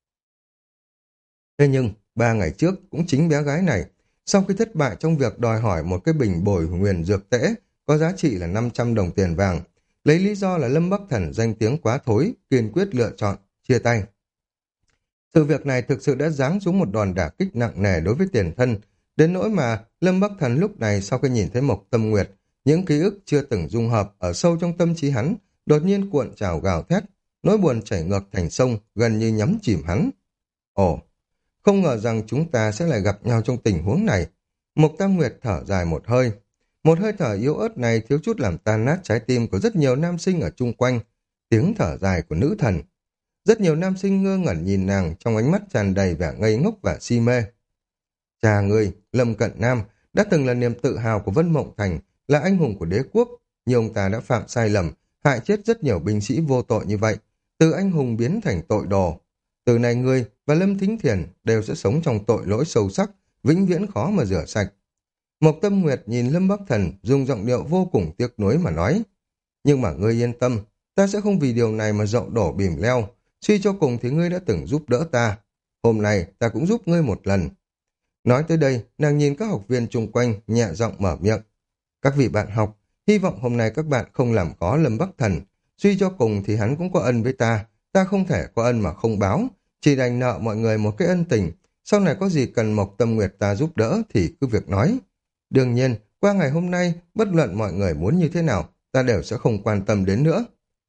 Thế nhưng, ba ngày trước, cũng chính bé gái này, sau khi thất bại trong việc đòi hỏi một cái bình bồi nguyền dược tễ, có giá trị là năm trăm đồng tiền vàng, lấy lý do là Lâm Bắc Thần danh tiếng quá thối, kiên quyết lựa chọn, chia tay. Sự việc này thực sự đã giáng xuống một đòn đả kích nặng nề đối với tiền thân, đến nỗi mà Lâm Bắc Thần lúc này sau khi nhìn thấy Mộc Tâm Nguyệt, những ký ức chưa từng dung hợp ở sâu trong tâm trí hắn, đột nhiên cuộn trào gào thét, nỗi buồn chảy ngược thành sông, gần như nhắm chìm hắn. Ồ, không ngờ rằng chúng ta sẽ lại gặp nhau trong tình huống này. Mộc Tam Nguyệt thở dài một hơi. Một hơi thở yếu ớt này thiếu chút làm tan nát trái tim của rất nhiều nam sinh ở chung quanh. Tiếng thở dài của nữ thần. Rất nhiều nam sinh ngơ ngẩn nhìn nàng trong ánh mắt tràn đầy vẻ ngây ngốc và si mê. Cha ngươi, Lâm Cận Nam, đã từng là niềm tự hào của Vân Mộng Thành, là anh hùng của đế quốc, nhưng ông ta đã phạm sai lầm, hại chết rất nhiều binh sĩ vô tội như vậy, từ anh hùng biến thành tội đồ. Từ này ngươi và Lâm Thính Thiền đều sẽ sống trong tội lỗi sâu sắc, vĩnh viễn khó mà rửa sạch. Mộc Tâm Nguyệt nhìn Lâm Bắc Thần dùng giọng điệu vô cùng tiếc nuối mà nói, nhưng mà ngươi yên tâm, ta sẽ không vì điều này mà dậu đổ bìm leo, suy cho cùng thì ngươi đã từng giúp đỡ ta, hôm nay ta cũng giúp ngươi một lần. Nói tới đây, nàng nhìn các học viên chung quanh, nhẹ giọng mở miệng. Các vị bạn học, hy vọng hôm nay các bạn không làm khó Lâm Bắc Thần, suy cho cùng thì hắn cũng có ân với ta, ta không thể có ân mà không báo, chỉ đành nợ mọi người một cái ân tình, sau này có gì cần Mộc Tâm Nguyệt ta giúp đỡ thì cứ việc nói. Đương nhiên, qua ngày hôm nay, bất luận mọi người muốn như thế nào, ta đều sẽ không quan tâm đến nữa.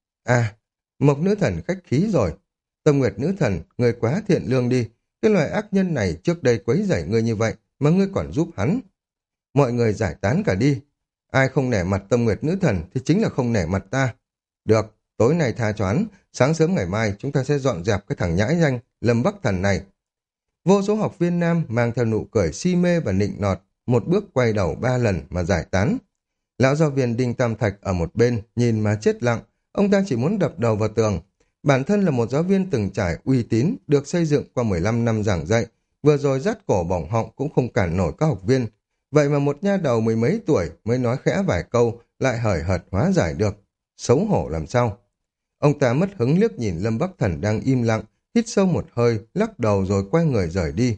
À, Mộc nữ thần khách khí rồi. Tâm Nguyệt nữ thần, người quá thiện lương đi, cái loại ác nhân này trước đây quấy rầy ngươi như vậy, mà ngươi còn giúp hắn. Mọi người giải tán cả đi. Ai không nể mặt Tâm Nguyệt nữ thần thì chính là không nể mặt ta. Được, tối nay tha cho hắn, sáng sớm ngày mai chúng ta sẽ dọn dẹp cái thằng nhãi danh Lâm Bắc Thần này. Vô số học viên nam mang theo nụ cười si mê và nịnh nọt, một bước quay đầu ba lần mà giải tán. Lão giáo viên Đinh Tam Thạch ở một bên nhìn mà chết lặng, ông ta chỉ muốn đập đầu vào tường. Bản thân là một giáo viên từng trải uy tín, được xây dựng qua mười lăm năm giảng dạy, vừa rồi rát cổ bỏng họng cũng không cản nổi các học viên. Vậy mà một nha đầu mười mấy tuổi mới nói khẽ vài câu, lại hời hợt hóa giải được. Xấu hổ làm sao? Ông ta mất hứng liếc nhìn Lâm Bắc Thần đang im lặng, hít sâu một hơi, lắc đầu rồi quay người rời đi.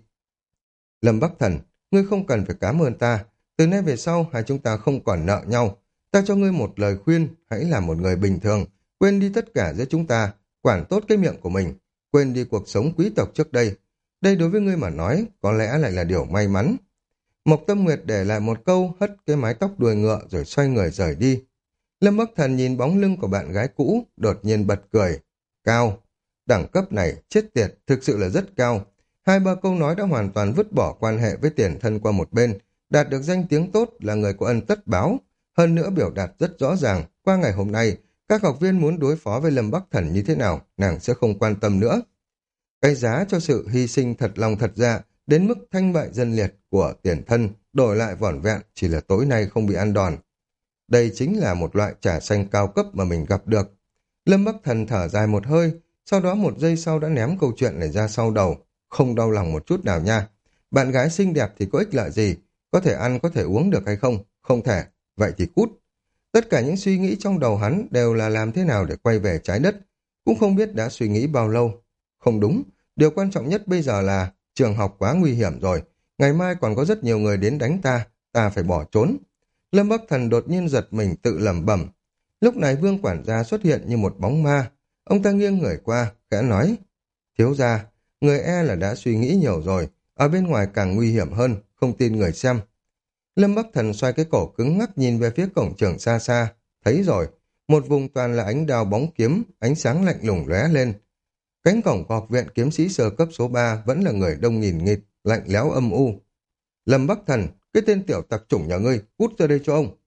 Lâm Bắc Thần, ngươi không cần phải cảm ơn ta. Từ nay về sau, hai chúng ta không còn nợ nhau. Ta cho ngươi một lời khuyên, hãy là một người bình thường, quên đi tất cả giữa chúng ta, quản tốt cái miệng của mình, quên đi cuộc sống quý tộc trước đây. Đây đối với ngươi mà nói, có lẽ lại là điều may mắn. Mộc Tâm Nguyệt để lại một câu, hất cái mái tóc đuôi ngựa rồi xoay người rời đi. Lâm Bắc Thần nhìn bóng lưng của bạn gái cũ, đột nhiên bật cười. Cao. Đẳng cấp này, chết tiệt, thực sự là rất cao. Hai ba câu nói đã hoàn toàn vứt bỏ quan hệ với tiền thân qua một bên, đạt được danh tiếng tốt là người có ân tất báo. Hơn nữa biểu đạt rất rõ ràng, qua ngày hôm nay, các học viên muốn đối phó với Lâm Bắc Thần như thế nào, nàng sẽ không quan tâm nữa. Cái giá cho sự hy sinh thật lòng thật dạ, đến mức thanh bại dân liệt của tiền thân, đổi lại vỏn vẹn chỉ là tối nay không bị ăn đòn. Đây chính là một loại trà xanh cao cấp mà mình gặp được. Lâm Bắc Thần thở dài một hơi, sau đó một giây sau đã ném câu chuyện này ra sau đầu. Không đau lòng một chút nào nha. Bạn gái xinh đẹp thì có ích lợi gì? Có thể ăn, có thể uống được hay không? Không thể. Vậy thì cút. Tất cả những suy nghĩ trong đầu hắn đều là làm thế nào để quay về trái đất. Cũng không biết đã suy nghĩ bao lâu. Không đúng. Điều quan trọng nhất bây giờ là trường học quá nguy hiểm rồi. Ngày mai còn có rất nhiều người đến đánh ta. Ta phải bỏ trốn. Lâm Bắc Thần đột nhiên giật mình tự lẩm bẩm. Lúc này Vương quản gia xuất hiện như một bóng ma. Ông ta nghiêng người qua, khẽ nói. Thiếu gia, người e là đã suy nghĩ nhiều rồi. Ở bên ngoài càng nguy hiểm hơn, không tin người xem. Lâm Bắc Thần xoay cái cổ cứng ngắc nhìn về phía cổng trường xa xa. Thấy rồi, một vùng toàn là ánh đao bóng kiếm, ánh sáng lạnh lùng lóe lên. Cánh cổng của học viện kiếm sĩ sơ cấp số ba vẫn là người đông nghìn nghịt, lạnh lẽo âm u. Lâm Bắc Thần, cái tên tiểu tặc chủng nhà ngươi, cút ra đây cho ông.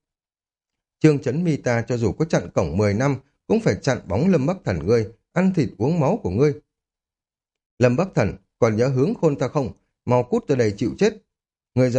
Trương Chấn Mi ta cho dù có chặn cổng mười năm, cũng phải chặn bóng Lâm Bắc Thần ngươi, ăn thịt uống máu của ngươi. Lâm Bắc Thần, còn nhớ hướng khôn ta không? Mau cút ra đây chịu chết. Ngươi ra đây,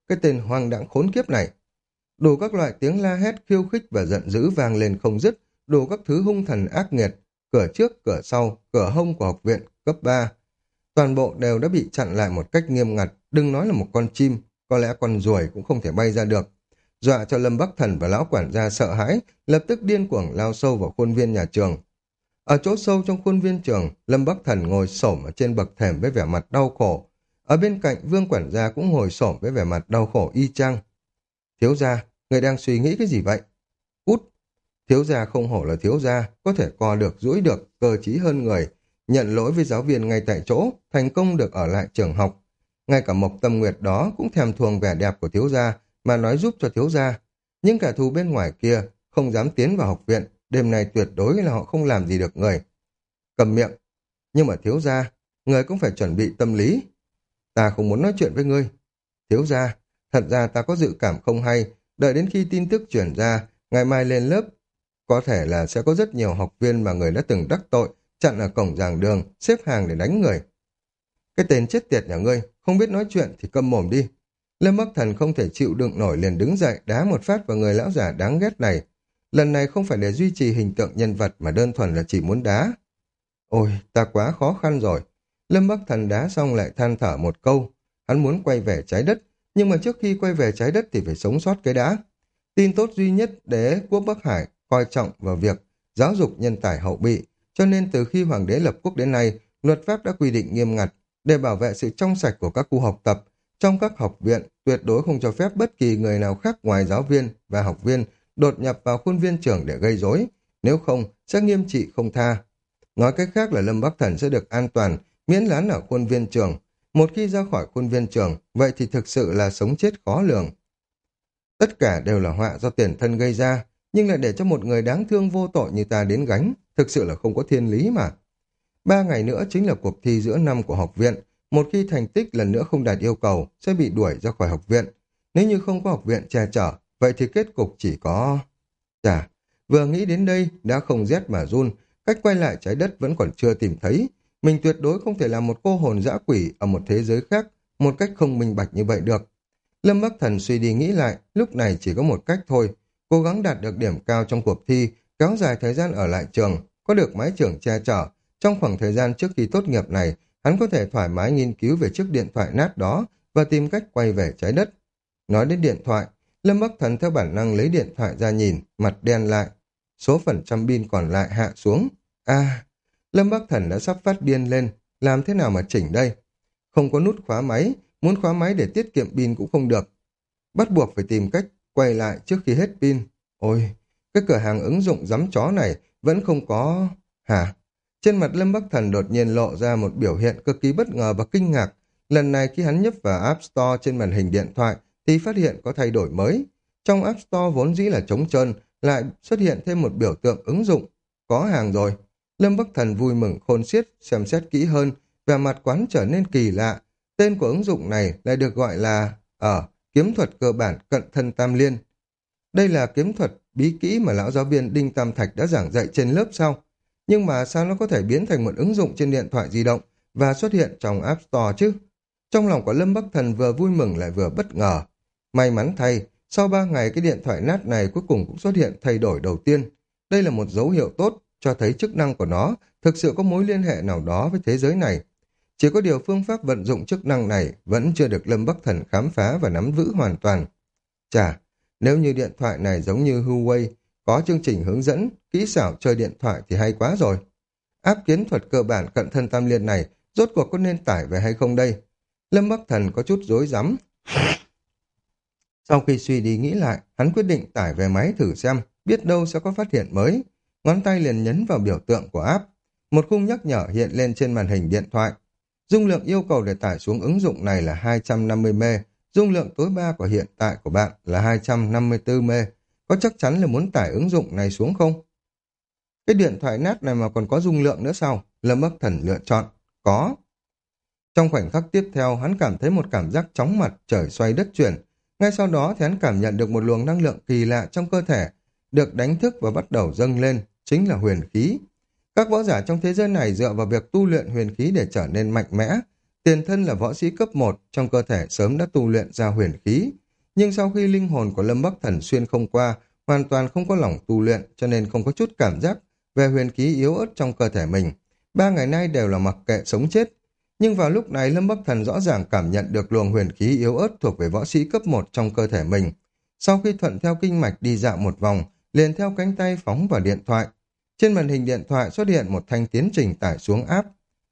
cái tên hoang đãng khốn kiếp này. Đủ các loại tiếng la hét khiêu khích và giận dữ vang lên không dứt, đủ các thứ hung thần ác nghiệt, cửa trước, cửa sau, cửa hông của học viện cấp ba. Toàn bộ đều đã bị chặn lại một cách nghiêm ngặt, đừng nói là một con chim, có lẽ con ruồi cũng không thể bay ra được. Dọa cho Lâm Bắc Thần và lão quản gia sợ hãi, lập tức điên cuồng lao sâu vào khuôn viên nhà trường. Ở chỗ sâu trong khuôn viên trường, Lâm Bắc Thần ngồi xổm ở trên bậc thềm với vẻ mặt đau khổ. Ở bên cạnh, Vương quản gia cũng ngồi xổm với vẻ mặt đau khổ y chang. Thiếu gia, người đang suy nghĩ cái gì vậy? Cút! Thiếu gia không hổ là thiếu gia, có thể co được, duỗi được, cơ trí hơn người, nhận lỗi với giáo viên ngay tại chỗ, thành công được ở lại trường học. Ngay cả Mộc Tâm Nguyệt đó cũng thèm thuồng vẻ đẹp của thiếu gia, mà nói giúp cho thiếu gia. Nhưng kẻ thù bên ngoài kia không dám tiến vào học viện, đêm nay tuyệt đối là họ không làm gì được người. Cầm miệng! Nhưng mà thiếu gia, người cũng phải chuẩn bị tâm lý. Ta không muốn nói chuyện với ngươi. Thiếu gia, thật ra ta có dự cảm không hay, đợi đến khi tin tức chuyển ra, ngày mai lên lớp, có thể là sẽ có rất nhiều học viên mà người đã từng đắc tội, chặn ở cổng giảng đường, xếp hàng để đánh người. Cái tên chết tiệt nhà ngươi, không biết nói chuyện thì câm mồm đi. Lâm Bắc Thần không thể chịu đựng nổi liền đứng dậy đá một phát vào người lão già đáng ghét này. Lần này không phải để duy trì hình tượng nhân vật mà đơn thuần là chỉ muốn đá. Ôi, ta quá khó khăn rồi. Lâm Bắc Thần đá xong lại than thở một câu. Hắn muốn quay về trái đất, nhưng mà trước khi quay về trái đất thì phải sống sót cái đã. Tin tốt duy nhất đế quốc Bắc Hải coi trọng vào việc giáo dục nhân tài hậu bị, cho nên từ khi Hoàng đế lập quốc đến nay, luật pháp đã quy định nghiêm ngặt để bảo vệ sự trong sạch của các khu học tập. Trong các học viện, tuyệt đối không cho phép bất kỳ người nào khác ngoài giáo viên và học viên đột nhập vào khuôn viên trường để gây rối, nếu không sẽ nghiêm trị không tha. Nói cách khác là Lâm Bắc Thần sẽ được an toàn, miễn lán ở khuôn viên trường. Một khi ra khỏi khuôn viên trường, vậy thì thực sự là sống chết khó lường. Tất cả đều là họa do tiền thân gây ra, nhưng lại để cho một người đáng thương vô tội như ta đến gánh, thực sự là không có thiên lý mà. Ba ngày nữa chính là cuộc thi giữa năm của học viện. Một khi thành tích lần nữa không đạt yêu cầu, sẽ bị đuổi ra khỏi học viện. Nếu như không có học viện che chở, vậy thì kết cục chỉ có... Chà, vừa nghĩ đến đây, đã không rét mà run, cách quay lại trái đất vẫn còn chưa tìm thấy. Mình tuyệt đối không thể làm một cô hồn dã quỷ ở một thế giới khác, một cách không minh bạch như vậy được. Lâm Bắc Thần suy đi nghĩ lại, lúc này chỉ có một cách thôi, cố gắng đạt được điểm cao trong cuộc thi, kéo dài thời gian ở lại trường, có được mái trường che chở. Trong khoảng thời gian trước khi tốt nghiệp này, hắn có thể thoải mái nghiên cứu về chiếc điện thoại nát đó và tìm cách quay về trái đất. Nói đến điện thoại, Lâm Bắc Thần theo bản năng lấy điện thoại ra nhìn, mặt đen lại. Số phần trăm pin còn lại hạ xuống. À, Lâm Bắc Thần đã sắp phát điên lên, làm thế nào mà chỉnh đây? Không có nút khóa máy, muốn khóa máy để tiết kiệm pin cũng không được. Bắt buộc phải tìm cách quay lại trước khi hết pin. Ôi, cái cửa hàng ứng dụng giấm chó này vẫn không có... Hả? Trên mặt Lâm Bắc Thần đột nhiên lộ ra một biểu hiện cực kỳ bất ngờ và kinh ngạc. Lần này khi hắn nhấp vào App Store trên màn hình điện thoại thì phát hiện có thay đổi mới. Trong App Store vốn dĩ là trống trơn, lại xuất hiện thêm một biểu tượng ứng dụng. Có hàng rồi. Lâm Bắc Thần vui mừng khôn xiết, xem xét kỹ hơn, vẻ mặt quán trở nên kỳ lạ. Tên của ứng dụng này lại được gọi là ở kiếm thuật cơ bản cận thân tam liên. Đây là kiếm thuật bí kỹ mà lão giáo viên Đinh Tam Thạch đã giảng dạy trên lớp sau. Nhưng mà sao nó có thể biến thành một ứng dụng trên điện thoại di động và xuất hiện trong App Store chứ? Trong lòng của Lâm Bắc Thần vừa vui mừng lại vừa bất ngờ. May mắn thay, sau ba ngày cái điện thoại nát này cuối cùng cũng xuất hiện thay đổi đầu tiên. Đây là một dấu hiệu tốt, cho thấy chức năng của nó thực sự có mối liên hệ nào đó với thế giới này. Chỉ có điều phương pháp vận dụng chức năng này vẫn chưa được Lâm Bắc Thần khám phá và nắm vững hoàn toàn. Chà, nếu như điện thoại này giống như Huawei, có chương trình hướng dẫn, kỹ xảo chơi điện thoại thì hay quá rồi. Áp kiến thuật cơ bản cận thân tam liên này rốt cuộc có nên tải về hay không đây? Lâm Bắc Thần có chút rối rắm. Sau khi suy đi nghĩ lại, hắn quyết định tải về máy thử xem, biết đâu sẽ có phát hiện mới. Ngón tay liền nhấn vào biểu tượng của app. Một khung nhắc nhở hiện lên trên màn hình điện thoại. Dung lượng yêu cầu để tải xuống ứng dụng này là hai trăm năm mươi mê, dung lượng tối đa của hiện tại của bạn là hai trăm năm mươi tư mê. Có chắc chắn là muốn tải ứng dụng này xuống không? Cái điện thoại nát này mà còn có dung lượng nữa sao? Lâm Bắc Thần lựa chọn. Có. Trong khoảnh khắc tiếp theo, hắn cảm thấy một cảm giác chóng mặt, trời xoay đất chuyển. Ngay sau đó thì hắn cảm nhận được một luồng năng lượng kỳ lạ trong cơ thể, được đánh thức và bắt đầu dâng lên, chính là huyền khí. Các võ giả trong thế giới này dựa vào việc tu luyện huyền khí để trở nên mạnh mẽ. Tiền thân là võ sĩ cấp một, trong cơ thể sớm đã tu luyện ra huyền khí. Nhưng sau khi linh hồn của Lâm Bắc Thần xuyên không qua, hoàn toàn không có lòng tu luyện, cho nên không có chút cảm giác về huyền khí yếu ớt trong cơ thể mình. Ba ngày nay đều là mặc kệ sống chết. Nhưng vào lúc này Lâm Bắc Thần rõ ràng cảm nhận được luồng huyền khí yếu ớt thuộc về võ sĩ cấp một trong cơ thể mình. Sau khi thuận theo kinh mạch đi dạo một vòng, liền theo cánh tay phóng vào điện thoại. Trên màn hình điện thoại xuất hiện một thanh tiến trình tải xuống app.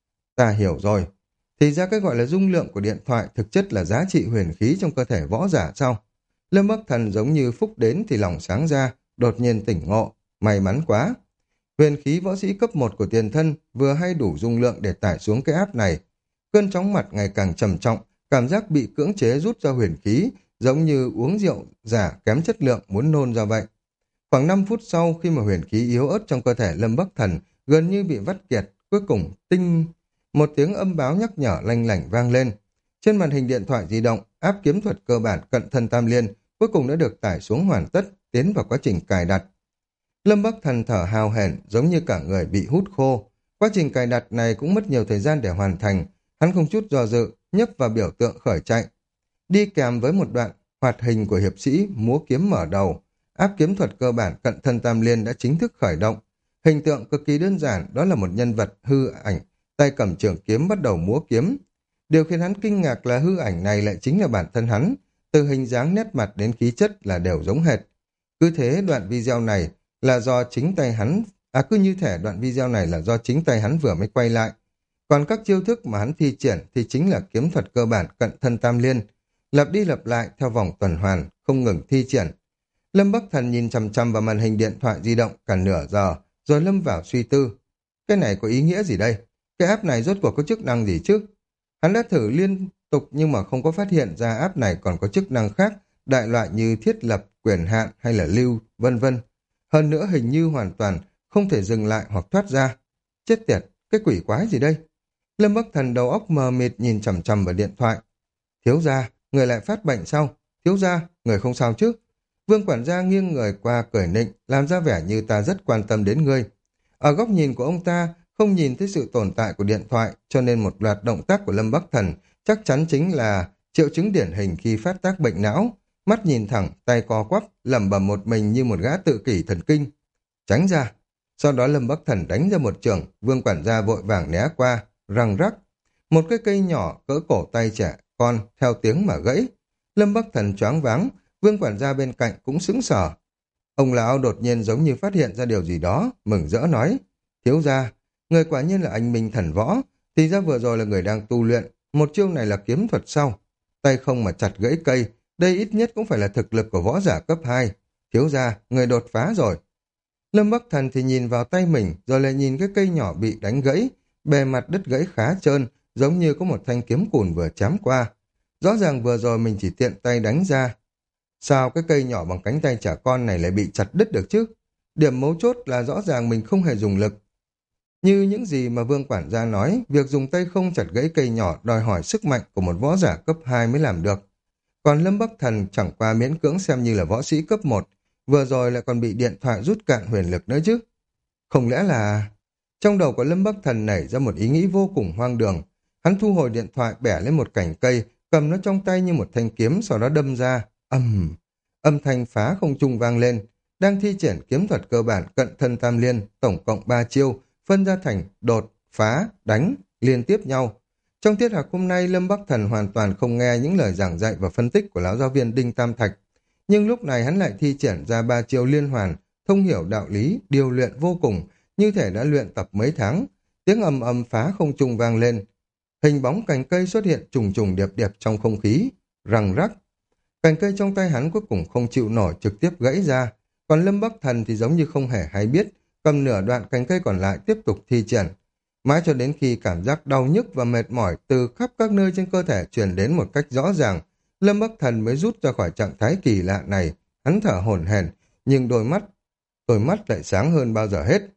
Ta hiểu rồi. Thì ra cái gọi là dung lượng của điện thoại thực chất là giá trị huyền khí trong cơ thể võ giả sao? Lâm Bắc Thần giống như phúc đến thì lòng sáng ra, đột nhiên tỉnh ngộ. May mắn quá. Huyền khí võ sĩ cấp một của tiền thân vừa hay đủ dung lượng để tải xuống cái app này. Cơn chóng mặt ngày càng trầm trọng, cảm giác bị cưỡng chế rút ra huyền khí, giống như uống rượu giả kém chất lượng muốn nôn ra vậy. Khoảng năm phút sau khi mà huyền khí yếu ớt trong cơ thể Lâm Bắc Thần gần như bị vắt kiệt, cuối cùng tinh một tiếng âm báo nhắc nhở lanh lảnh vang lên. Trên màn hình điện thoại di động, áp kiếm thuật cơ bản cận thân tam liên cuối cùng đã được tải xuống hoàn tất, tiến vào quá trình cài đặt. Lâm Bắc Thần thở hào hển giống như cả người bị hút khô. Quá trình cài đặt này cũng mất nhiều thời gian để hoàn thành. Hắn không chút do dự, nhấp vào biểu tượng khởi chạy. Đi kèm với một đoạn hoạt hình của hiệp sĩ múa kiếm mở đầu, áp kiếm thuật cơ bản cận thân tam liên đã chính thức khởi động. Hình tượng cực kỳ đơn giản, đó là một nhân vật hư ảnh, tay cầm trường kiếm bắt đầu múa kiếm. Điều khiến hắn kinh ngạc là hư ảnh này lại chính là bản thân hắn, từ hình dáng nét mặt đến khí chất là đều giống hệt. Cứ thế đoạn video này là do chính tay hắn, à cứ như thể đoạn video này là do chính tay hắn vừa mới quay lại. Còn các chiêu thức mà hắn thi triển thì chính là kiếm thuật cơ bản cận thân tam liên, lặp đi lặp lại theo vòng tuần hoàn, không ngừng thi triển. Lâm Bắc Thần nhìn chằm chằm vào màn hình điện thoại di động cả nửa giờ, rồi lâm vào suy tư. Cái này có ý nghĩa gì đây? Cái app này rốt cuộc có chức năng gì chứ? Hắn đã thử liên tục nhưng mà không có phát hiện ra app này còn có chức năng khác, đại loại như thiết lập, quyền hạn hay là lưu, vân vân. Hơn nữa hình như hoàn toàn không thể dừng lại hoặc thoát ra. Chết tiệt, cái quỷ quái gì đây? Lâm Bắc Thần đầu óc mờ mịt nhìn chằm chằm vào điện thoại. Thiếu gia, người lại phát bệnh sao? Thiếu gia, người không sao chứ? Vương quản gia nghiêng người qua cười nịnh, làm ra vẻ như ta rất quan tâm đến ngươi. Ở góc nhìn của ông ta, không nhìn thấy sự tồn tại của điện thoại, cho nên một loạt động tác của Lâm Bắc Thần chắc chắn chính là triệu chứng điển hình khi phát tác bệnh não. Mắt nhìn thẳng, tay co quắp, lẩm bẩm một mình như một gã tự kỷ thần kinh. Tránh ra. Sau đó Lâm Bắc Thần đánh ra một trường, Vương quản gia vội vàng né qua, răng rắc. Một cái cây nhỏ cỡ cổ tay trẻ con theo tiếng mà gãy. Lâm Bắc Thần choáng váng, Vương quản gia bên cạnh cũng sững sờ. Ông lão đột nhiên giống như phát hiện ra điều gì đó, mừng rỡ nói: Thiếu gia, người quả nhiên là anh minh thần võ, thì ra vừa rồi là người đang tu luyện, một chiêu này là kiếm thuật sau. Tay không mà chặt gãy cây, đây ít nhất cũng phải là thực lực của võ giả cấp hai. Thiếu gia, người đột phá rồi. Lâm Bắc Thần thì nhìn vào tay mình, rồi lại nhìn cái cây nhỏ bị đánh gãy, bề mặt đứt gãy khá trơn, giống như có một thanh kiếm cùn vừa chém qua. Rõ ràng vừa rồi mình chỉ tiện tay đánh ra. Sao cái cây nhỏ bằng cánh tay trẻ con này lại bị chặt đứt được chứ? Điểm mấu chốt là rõ ràng mình không hề dùng lực. Như những gì mà Vương quản gia nói, việc dùng tay không chặt gãy cây nhỏ đòi hỏi sức mạnh của một võ giả cấp hai mới làm được. Còn Lâm Bắc Thần chẳng qua miễn cưỡng xem như là võ sĩ cấp một, vừa rồi lại còn bị điện thoại rút cạn huyền lực nữa chứ. Không lẽ là... Trong đầu của Lâm Bắc Thần nảy ra một ý nghĩ vô cùng hoang đường. Hắn thu hồi điện thoại bẻ lên một cành cây, cầm nó trong tay như một thanh kiếm, sau đó đâm ra. Âm... Âm thanh phá không trung vang lên. Đang thi triển kiếm thuật cơ bản cận thân tam liên, tổng cộng ba chiêu, phân ra thành đột, phá, đánh, liên tiếp nhau. Trong tiết học hôm nay, Lâm Bắc Thần hoàn toàn không nghe những lời giảng dạy và phân tích của lão giáo viên Đinh Tam Thạch. Nhưng lúc này hắn lại thi triển ra ba chiêu liên hoàn, thông hiểu đạo lý, điều luyện vô cùng, như thể đã luyện tập mấy tháng. Tiếng ầm ầm phá không trung vang lên. Hình bóng cành cây xuất hiện trùng trùng điệp điệp trong không khí, răng rắc. Cành cây trong tay hắn cuối cùng không chịu nổi trực tiếp gãy ra, còn Lâm Bắc Thần thì giống như không hề hay biết, cầm nửa đoạn cành cây còn lại tiếp tục thi triển. Mãi cho đến khi cảm giác đau nhức và mệt mỏi từ khắp các nơi trên cơ thể truyền đến một cách rõ ràng, Lâm Bắc Thần mới rút ra khỏi trạng thái kỳ lạ này. Hắn thở hổn hển, nhưng đôi mắt, đôi mắt lại sáng hơn bao giờ hết.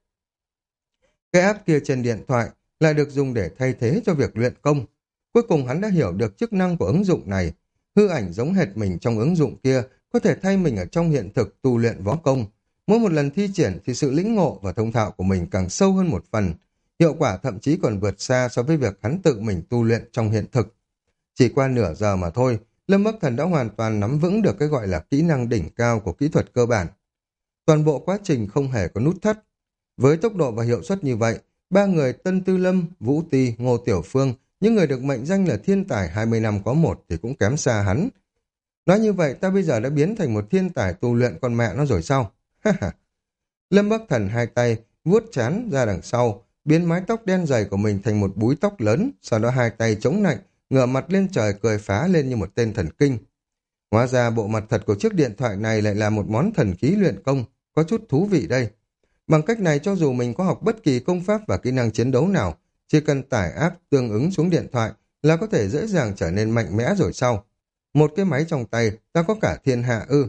Cái app kia trên điện thoại lại được dùng để thay thế cho việc luyện công. Cuối cùng hắn đã hiểu được chức năng của ứng dụng này. Hư ảnh giống hệt mình trong ứng dụng kia có thể thay mình ở trong hiện thực tu luyện võ công. Mỗi một lần thi triển thì sự lĩnh ngộ và thông thạo của mình càng sâu hơn một phần. Hiệu quả thậm chí còn vượt xa so với việc hắn tự mình tu luyện trong hiện thực. Chỉ qua nửa giờ mà thôi, Lâm Bắc Thần đã hoàn toàn nắm vững được cái gọi là kỹ năng đỉnh cao của kỹ thuật cơ bản. Toàn bộ quá trình không hề có nút thắt. Với tốc độ và hiệu suất như vậy, ba người Tân Tư Lâm, Vũ Ti, Ngô Tiểu Phương, những người được mệnh danh là thiên tài hai mươi năm có một thì cũng kém xa hắn. Nói như vậy ta bây giờ đã biến thành một thiên tài tu luyện con mẹ nó rồi sao? Ha ha. Lâm Bắc Thần hai tay vuốt trán ra đằng sau, biến mái tóc đen dày của mình thành một búi tóc lớn, sau đó hai tay chống nạnh, ngửa mặt lên trời cười phá lên như một tên thần kinh. Hóa ra bộ mặt thật của chiếc điện thoại này lại là một món thần khí luyện công, có chút thú vị đây. Bằng cách này cho dù mình có học bất kỳ công pháp và kỹ năng chiến đấu nào, chỉ cần tải app tương ứng xuống điện thoại là có thể dễ dàng trở nên mạnh mẽ rồi sau. Một cái máy trong tay, ta có cả thiên hạ ư.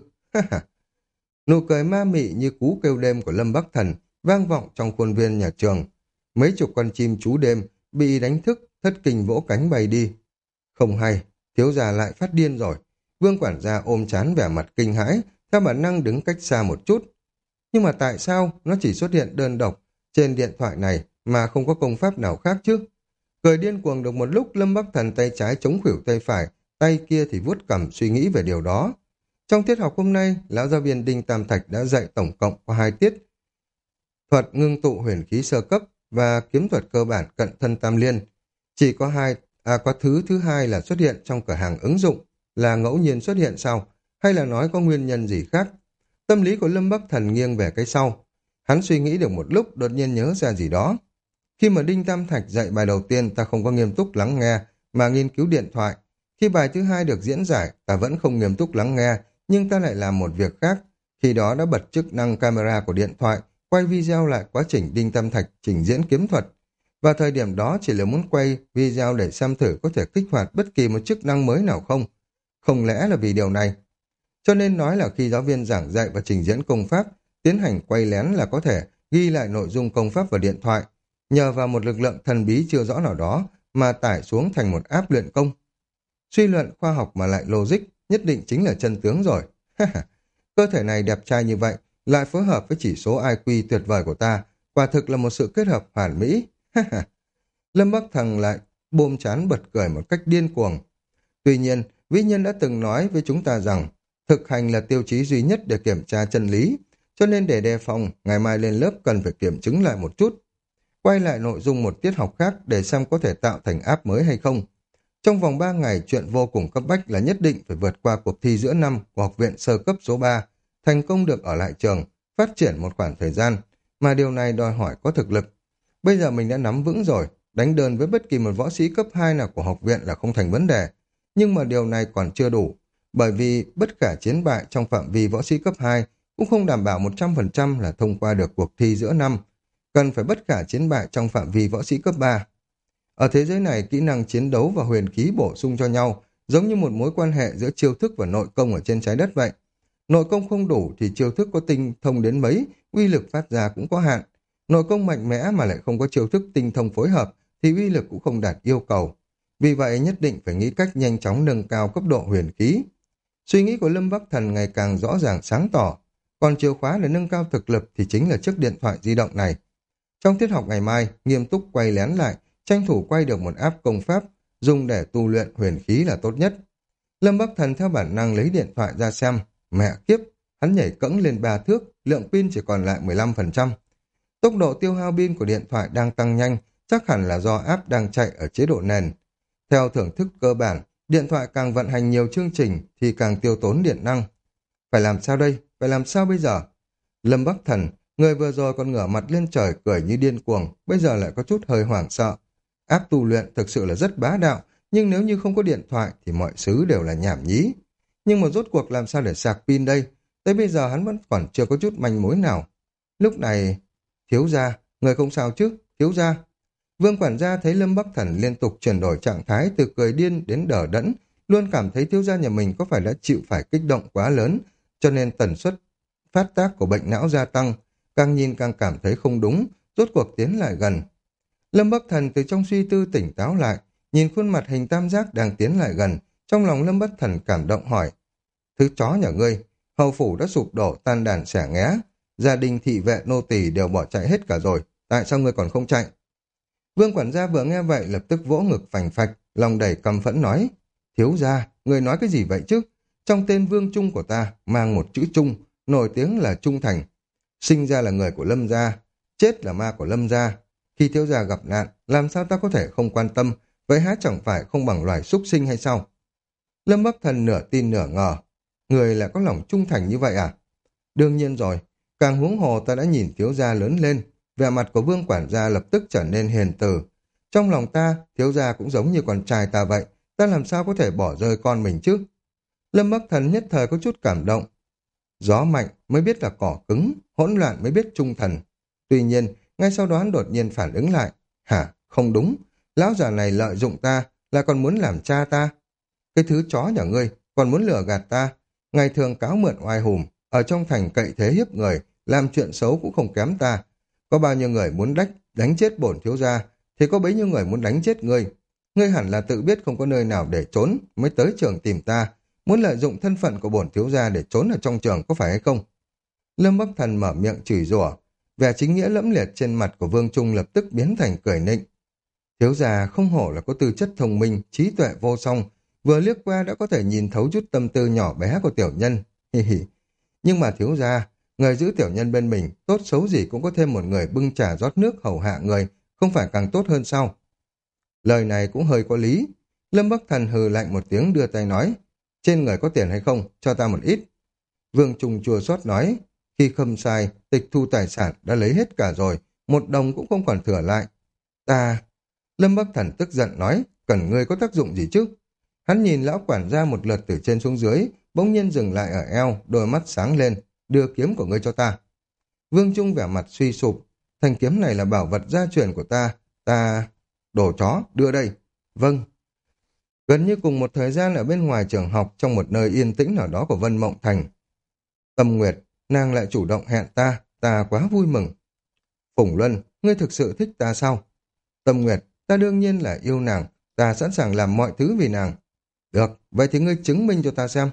Nụ cười ma mị như cú kêu đêm của Lâm Bắc Thần vang vọng trong khuôn viên nhà trường. Mấy chục con chim trú đêm bị đánh thức, thất kinh vỗ cánh bay đi. Không hay, thiếu gia lại phát điên rồi. Vương quản gia ôm trán vẻ mặt kinh hãi, theo bản năng đứng cách xa một chút. Nhưng mà tại sao nó chỉ xuất hiện đơn độc trên điện thoại này mà không có công pháp nào khác chứ? Cười điên cuồng được một lúc, Lâm Bắc Thần tay trái chống khuỷu tay phải, tay kia thì vuốt cằm suy nghĩ về điều đó. Trong tiết học hôm nay, lão giáo viên Đinh Tam Thạch đã dạy tổng cộng có hai tiết. Thuật ngưng tụ huyền khí sơ cấp và kiếm thuật cơ bản cận thân tam liên. Chỉ có hai, à có thứ thứ hai là xuất hiện trong cửa hàng ứng dụng, là ngẫu nhiên xuất hiện sau, hay là nói có nguyên nhân gì khác? Tâm lý của Lâm Bắc Thần nghiêng về cái sau. Hắn suy nghĩ được một lúc đột nhiên nhớ ra gì đó. Khi mà Đinh Tam Thạch dạy bài đầu tiên ta không có nghiêm túc lắng nghe mà nghiên cứu điện thoại. Khi bài thứ hai được diễn giải ta vẫn không nghiêm túc lắng nghe nhưng ta lại làm một việc khác. Khi đó đã bật chức năng camera của điện thoại quay video lại quá trình Đinh Tam Thạch trình diễn kiếm thuật. Và thời điểm đó chỉ là muốn quay video để xem thử có thể kích hoạt bất kỳ một chức năng mới nào không. Không lẽ là vì điều này? Cho nên nói là khi giáo viên giảng dạy và trình diễn công pháp, tiến hành quay lén là có thể ghi lại nội dung công pháp vào điện thoại, nhờ vào một lực lượng thần bí chưa rõ nào đó mà tải xuống thành một app luyện công. Suy luận khoa học mà lại logic, nhất định chính là chân tướng rồi. Cơ thể này đẹp trai như vậy, lại phối hợp với chỉ số i kiu tuyệt vời của ta, quả thực là một sự kết hợp hoàn mỹ. Lâm Bắc Thần lại bôm chán bật cười một cách điên cuồng. Tuy nhiên, vĩ nhân đã từng nói với chúng ta rằng thực hành là tiêu chí duy nhất để kiểm tra chân lý, cho nên để đề phòng, ngày mai lên lớp cần phải kiểm chứng lại một chút. Quay lại nội dung một tiết học khác để xem có thể tạo thành app mới hay không. Trong vòng ba ngày, chuyện vô cùng cấp bách là nhất định phải vượt qua cuộc thi giữa năm của học viện sơ cấp số ba, thành công được ở lại trường, phát triển một khoảng thời gian, mà điều này đòi hỏi có thực lực. Bây giờ mình đã nắm vững rồi, đánh đơn với bất kỳ một võ sĩ cấp hai nào của học viện là không thành vấn đề. Nhưng mà điều này còn chưa đủ, bởi vì bất cả chiến bại trong phạm vi võ sĩ cấp hai cũng không đảm bảo một trăm phần trăm là thông qua được cuộc thi giữa năm. Cần phải bất cả chiến bại trong phạm vi võ sĩ cấp ba. Ở thế giới này, kỹ năng chiến đấu và huyền khí bổ sung cho nhau, giống như một mối quan hệ giữa chiêu thức và nội công ở trên trái đất vậy. Nội công không đủ thì chiêu thức có tinh thông đến mấy, uy lực phát ra cũng có hạn. Nội công mạnh mẽ mà lại không có chiêu thức tinh thông phối hợp thì uy lực cũng không đạt yêu cầu. Vì vậy nhất định phải nghĩ cách nhanh chóng nâng cao cấp độ huyền khí. Suy nghĩ của Lâm Bắc Thần ngày càng rõ ràng sáng tỏ, còn chìa khóa để nâng cao thực lực thì chính là chiếc điện thoại di động này. Trong tiết học ngày mai, nghiêm túc quay lén lại, tranh thủ quay được một app công pháp, dùng để tu luyện huyền khí là tốt nhất. Lâm Bắc Thần theo bản năng lấy điện thoại ra xem, mẹ kiếp, hắn nhảy cẫng lên ba thước, lượng pin chỉ còn lại mười lăm phần trăm. Tốc độ tiêu hao pin của điện thoại đang tăng nhanh, chắc hẳn là do app đang chạy ở chế độ nền. Theo thưởng thức cơ bản, điện thoại càng vận hành nhiều chương trình thì càng tiêu tốn điện năng. Phải làm sao đây? Phải làm sao bây giờ? Lâm Bắc Thần, người vừa rồi còn ngửa mặt lên trời cười như điên cuồng, bây giờ lại có chút hơi hoảng sợ. App tu luyện thực sự là rất bá đạo, nhưng nếu như không có điện thoại thì mọi thứ đều là nhảm nhí. Nhưng mà rốt cuộc làm sao để sạc pin đây? Tới bây giờ hắn vẫn còn chưa có chút manh mối nào. Lúc này, thiếu gia, người không sao chứ? Thiếu gia. Vương quản gia thấy Lâm Bắc Thần liên tục chuyển đổi trạng thái từ cười điên đến đờ đẫn, luôn cảm thấy thiếu gia nhà mình có phải đã chịu phải kích động quá lớn, cho nên tần suất phát tác của bệnh não gia tăng, càng nhìn càng cảm thấy không đúng, rốt cuộc tiến lại gần. Lâm Bắc Thần từ trong suy tư tỉnh táo lại, nhìn khuôn mặt hình tam giác đang tiến lại gần, trong lòng Lâm Bắc Thần cảm động hỏi: Thứ chó nhà ngươi, hầu phủ đã sụp đổ tan đàn xẻ nghé, gia đình thị vệ nô tỳ đều bỏ chạy hết cả rồi, tại sao ngươi còn không chạy? Vương quản gia vừa nghe vậy lập tức vỗ ngực phành phạch, lòng đầy căm phẫn nói, thiếu gia, người nói cái gì vậy chứ? Trong tên Vương Trung của ta mang một chữ Trung, nổi tiếng là trung thành. Sinh ra là người của Lâm gia, chết là ma của Lâm gia. Khi thiếu gia gặp nạn, làm sao ta có thể không quan tâm, vậy há chẳng phải không bằng loài súc sinh hay sao? Lâm Bắc Thần nửa tin nửa ngờ, người lại có lòng trung thành như vậy à? Đương nhiên rồi, càng huống hồ ta đã nhìn thiếu gia lớn lên, vẻ mặt của Vương quản gia lập tức trở nên hiền từ. Trong lòng ta, thiếu gia cũng giống như con trai ta vậy, ta làm sao có thể bỏ rơi con mình chứ? Lâm Bắc Thần nhất thời có chút cảm động. Gió mạnh mới biết là cỏ cứng, hỗn loạn mới biết trung thần. Tuy nhiên, ngay sau đó hắn đột nhiên phản ứng lại. Hả, không đúng, lão già này lợi dụng ta, là còn muốn làm cha ta. Cái thứ chó nhà ngươi, còn muốn lừa gạt ta. Ngày thường cáo mượn oai hùm, ở trong thành cậy thế hiếp người, làm chuyện xấu cũng không kém ta. Có bao nhiêu người muốn đách, đánh chết bổn thiếu gia, thì có bấy nhiêu người muốn đánh chết ngươi. Ngươi hẳn là tự biết không có nơi nào để trốn, mới tới trường tìm ta, muốn lợi dụng thân phận của bổn thiếu gia để trốn ở trong trường có phải hay không? Lâm Bắc Thần mở miệng chửi rủa, vẻ chính nghĩa lẫm liệt trên mặt của Vương Trung lập tức biến thành cười nịnh. Thiếu gia không hổ là có tư chất thông minh, trí tuệ vô song, vừa liếc qua đã có thể nhìn thấu chút tâm tư nhỏ bé của tiểu nhân. Hi hi. Nhưng mà thiếu gia, người giữ tiểu nhân bên mình, tốt xấu gì cũng có thêm một người bưng trà rót nước hầu hạ người, không phải càng tốt hơn sao? Lời này cũng hơi có lý. Lâm Bắc Thần hừ lạnh một tiếng đưa tay nói, trên người có tiền hay không, cho ta một ít. Vương Trung chua xót nói, khi khâm sai, tịch thu tài sản đã lấy hết cả rồi, một đồng cũng không còn thừa lại. Ta... Lâm Bắc Thần tức giận nói, cần ngươi có tác dụng gì chứ? Hắn nhìn lão quản gia một lượt từ trên xuống dưới, bỗng nhiên dừng lại ở eo, đôi mắt sáng lên, đưa kiếm của ngươi cho ta. Vương Trung vẻ mặt suy sụp, thanh kiếm này là bảo vật gia truyền của ta, ta... Đồ chó, đưa đây. Vâng. Gần như cùng một thời gian ở bên ngoài trường học trong một nơi yên tĩnh nào đó của Vân Mộng Thành. Tâm Nguyệt, nàng lại chủ động hẹn ta, ta quá vui mừng. Phùng Luân, ngươi thực sự thích ta sao? Tâm Nguyệt, ta đương nhiên là yêu nàng, ta sẵn sàng làm mọi thứ vì nàng. Được, vậy thì ngươi chứng minh cho ta xem.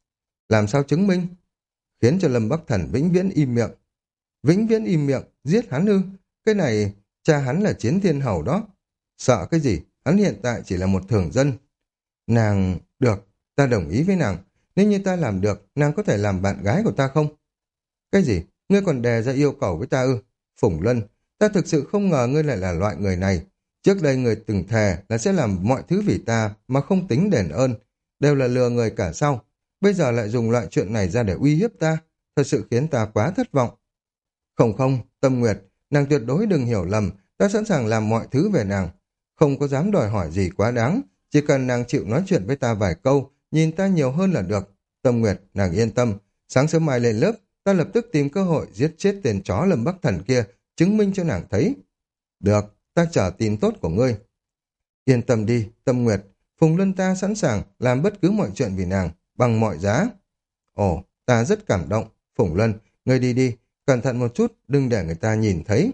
Làm sao chứng minh? Khiến cho Lâm Bắc Thần vĩnh viễn im miệng. Vĩnh viễn im miệng, giết hắn ư? Cái này, cha hắn là Chiến Thiên Hầu đó. Sợ cái gì? Hắn hiện tại chỉ là một thường dân. Nàng... Được, ta đồng ý với nàng. Nếu như ta làm được, nàng có thể làm bạn gái của ta không? Cái gì? Ngươi còn đề ra yêu cầu với ta ư? Phùng Luân, ta thực sự không ngờ ngươi lại là loại người này. Trước đây người từng thề là sẽ làm mọi thứ vì ta mà không tính đền ơn. Đều là lừa người cả sau. Bây giờ lại dùng loại chuyện này ra để uy hiếp ta. Thật sự khiến ta quá thất vọng. Không không, Tâm Nguyệt, nàng tuyệt đối đừng hiểu lầm. Ta sẵn sàng làm mọi thứ về nàng. Không có dám đòi hỏi gì quá đáng. Chỉ cần nàng chịu nói chuyện với ta vài câu, nhìn ta nhiều hơn là được. Tâm Nguyệt, nàng yên tâm. Sáng sớm mai lên lớp, ta lập tức tìm cơ hội giết chết tên chó Lâm Bắc Thần kia, chứng minh cho nàng thấy. Được, ta chờ tin tốt của ngươi. Yên tâm đi, Tâm Nguyệt. Phùng Luân ta sẵn sàng làm bất cứ mọi chuyện vì nàng, bằng mọi giá. Ồ, ta rất cảm động. Phùng Luân, ngươi đi đi, cẩn thận một chút, đừng để người ta nhìn thấy.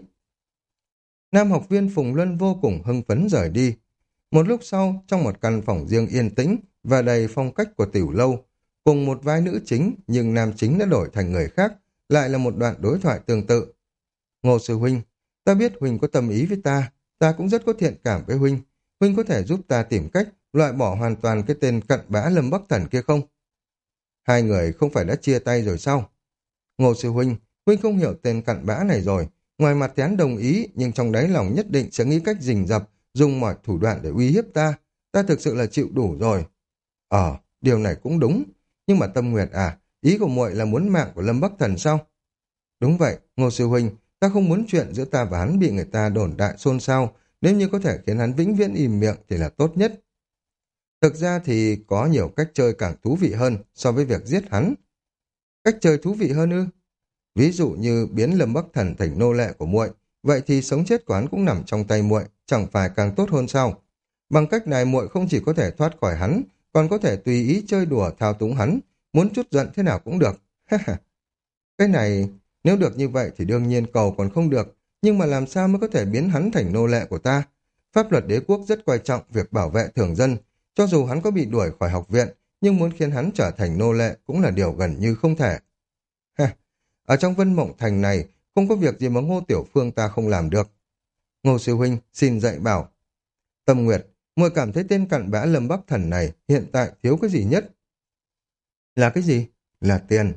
Nam học viên Phùng Luân vô cùng hưng phấn rời đi. Một lúc sau, trong một căn phòng riêng yên tĩnh và đầy phong cách của tiểu lâu, cùng một vai nữ chính nhưng nam chính đã đổi thành người khác, lại là một đoạn đối thoại tương tự. Ngô sư huynh, ta biết huynh có tâm ý với ta, ta cũng rất có thiện cảm với huynh. Huynh có thể giúp ta tìm cách loại bỏ hoàn toàn cái tên cặn bã Lâm Bắc Thần kia không? Hai người không phải đã chia tay rồi sao? Ngô sư huynh, huynh không hiểu tên cặn bã này rồi. Ngoài mặt thì hắn đồng ý, nhưng trong đáy lòng nhất định sẽ nghĩ cách rình rập, dùng mọi thủ đoạn để uy hiếp ta. Ta thực sự là chịu đủ rồi. Ờ, điều này cũng đúng. Nhưng mà Tâm Nguyệt à, ý của muội là muốn mạng của Lâm Bắc Thần sao? Đúng vậy, Ngô sư huynh, ta không muốn chuyện giữa ta và hắn bị người ta đồn đại xôn xao. Nếu như có thể khiến hắn vĩnh viễn im miệng thì là tốt nhất. Thực ra thì có nhiều cách chơi càng thú vị hơn so với việc giết hắn. Cách chơi thú vị hơn ư? Ví dụ như biến Lâm Bắc Thần thành nô lệ của muội, vậy thì sống chết của hắn cũng nằm trong tay muội, chẳng phải càng tốt hơn sao? Bằng cách này muội không chỉ có thể thoát khỏi hắn, còn có thể tùy ý chơi đùa thao túng hắn, muốn chút giận thế nào cũng được. Cái này, nếu được như vậy thì đương nhiên cầu còn không được, nhưng mà làm sao mới có thể biến hắn thành nô lệ của ta? Pháp luật đế quốc rất quan trọng việc bảo vệ thường dân, cho dù hắn có bị đuổi khỏi học viện, nhưng muốn khiến hắn trở thành nô lệ cũng là điều gần như không thể. Ha, ở trong Vân Mộng Thành này, không có việc gì mà Ngô Tiểu Phương ta không làm được. Ngô sư huynh, xin dạy bảo. Tâm Nguyệt, muội cảm thấy tên cặn bã Lâm Bắc Thần này hiện tại thiếu cái gì nhất? Là cái gì? Là tiền.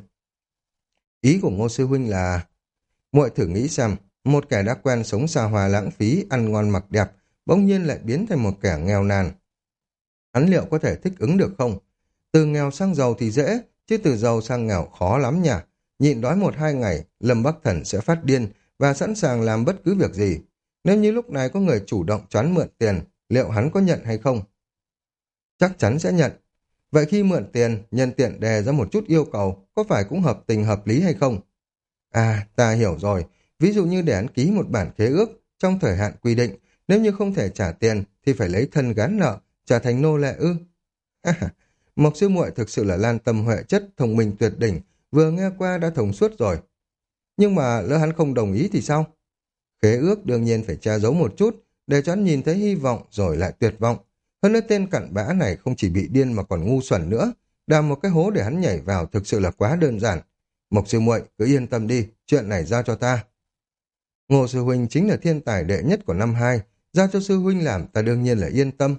Ý của Ngô sư huynh là... Muội thử nghĩ xem, một kẻ đã quen sống xa hoa lãng phí, ăn ngon mặc đẹp, bỗng nhiên lại biến thành một kẻ nghèo nàn. Hắn liệu có thể thích ứng được không? Từ nghèo sang giàu thì dễ, chứ từ giàu sang nghèo khó lắm nhỉ. Nhịn đói một hai ngày, Lâm Bắc Thần sẽ phát điên và sẵn sàng làm bất cứ việc gì. Nếu như lúc này có người chủ động choán mượn tiền, liệu hắn có nhận hay không? Chắc chắn sẽ nhận. Vậy khi mượn tiền, nhân tiện đề ra một chút yêu cầu, có phải cũng hợp tình hợp lý hay không? À, ta hiểu rồi. Ví dụ như để hắn ký một bản khế ước trong thời hạn quy định, nếu như không thể trả tiền thì phải lấy thân gán nợ, trở thành nô lệ ư. À, Mộc sư muội thực sự là lan tâm huệ chất, thông minh tuyệt đỉnh, vừa nghe qua đã thông suốt rồi. Nhưng mà lỡ hắn không đồng ý thì sao? Khế ước đương nhiên phải che giấu một chút, để cho hắn nhìn thấy hy vọng rồi lại tuyệt vọng. Hơn nữa tên cặn bã này không chỉ bị điên mà còn ngu xuẩn nữa. Đào một cái hố để hắn nhảy vào thực sự là quá đơn giản. Mộc sư muội cứ yên tâm đi, chuyện này giao cho ta. Ngô sư huynh chính là thiên tài đệ nhất của năm hai, giao cho sư huynh làm ta đương nhiên là yên tâm.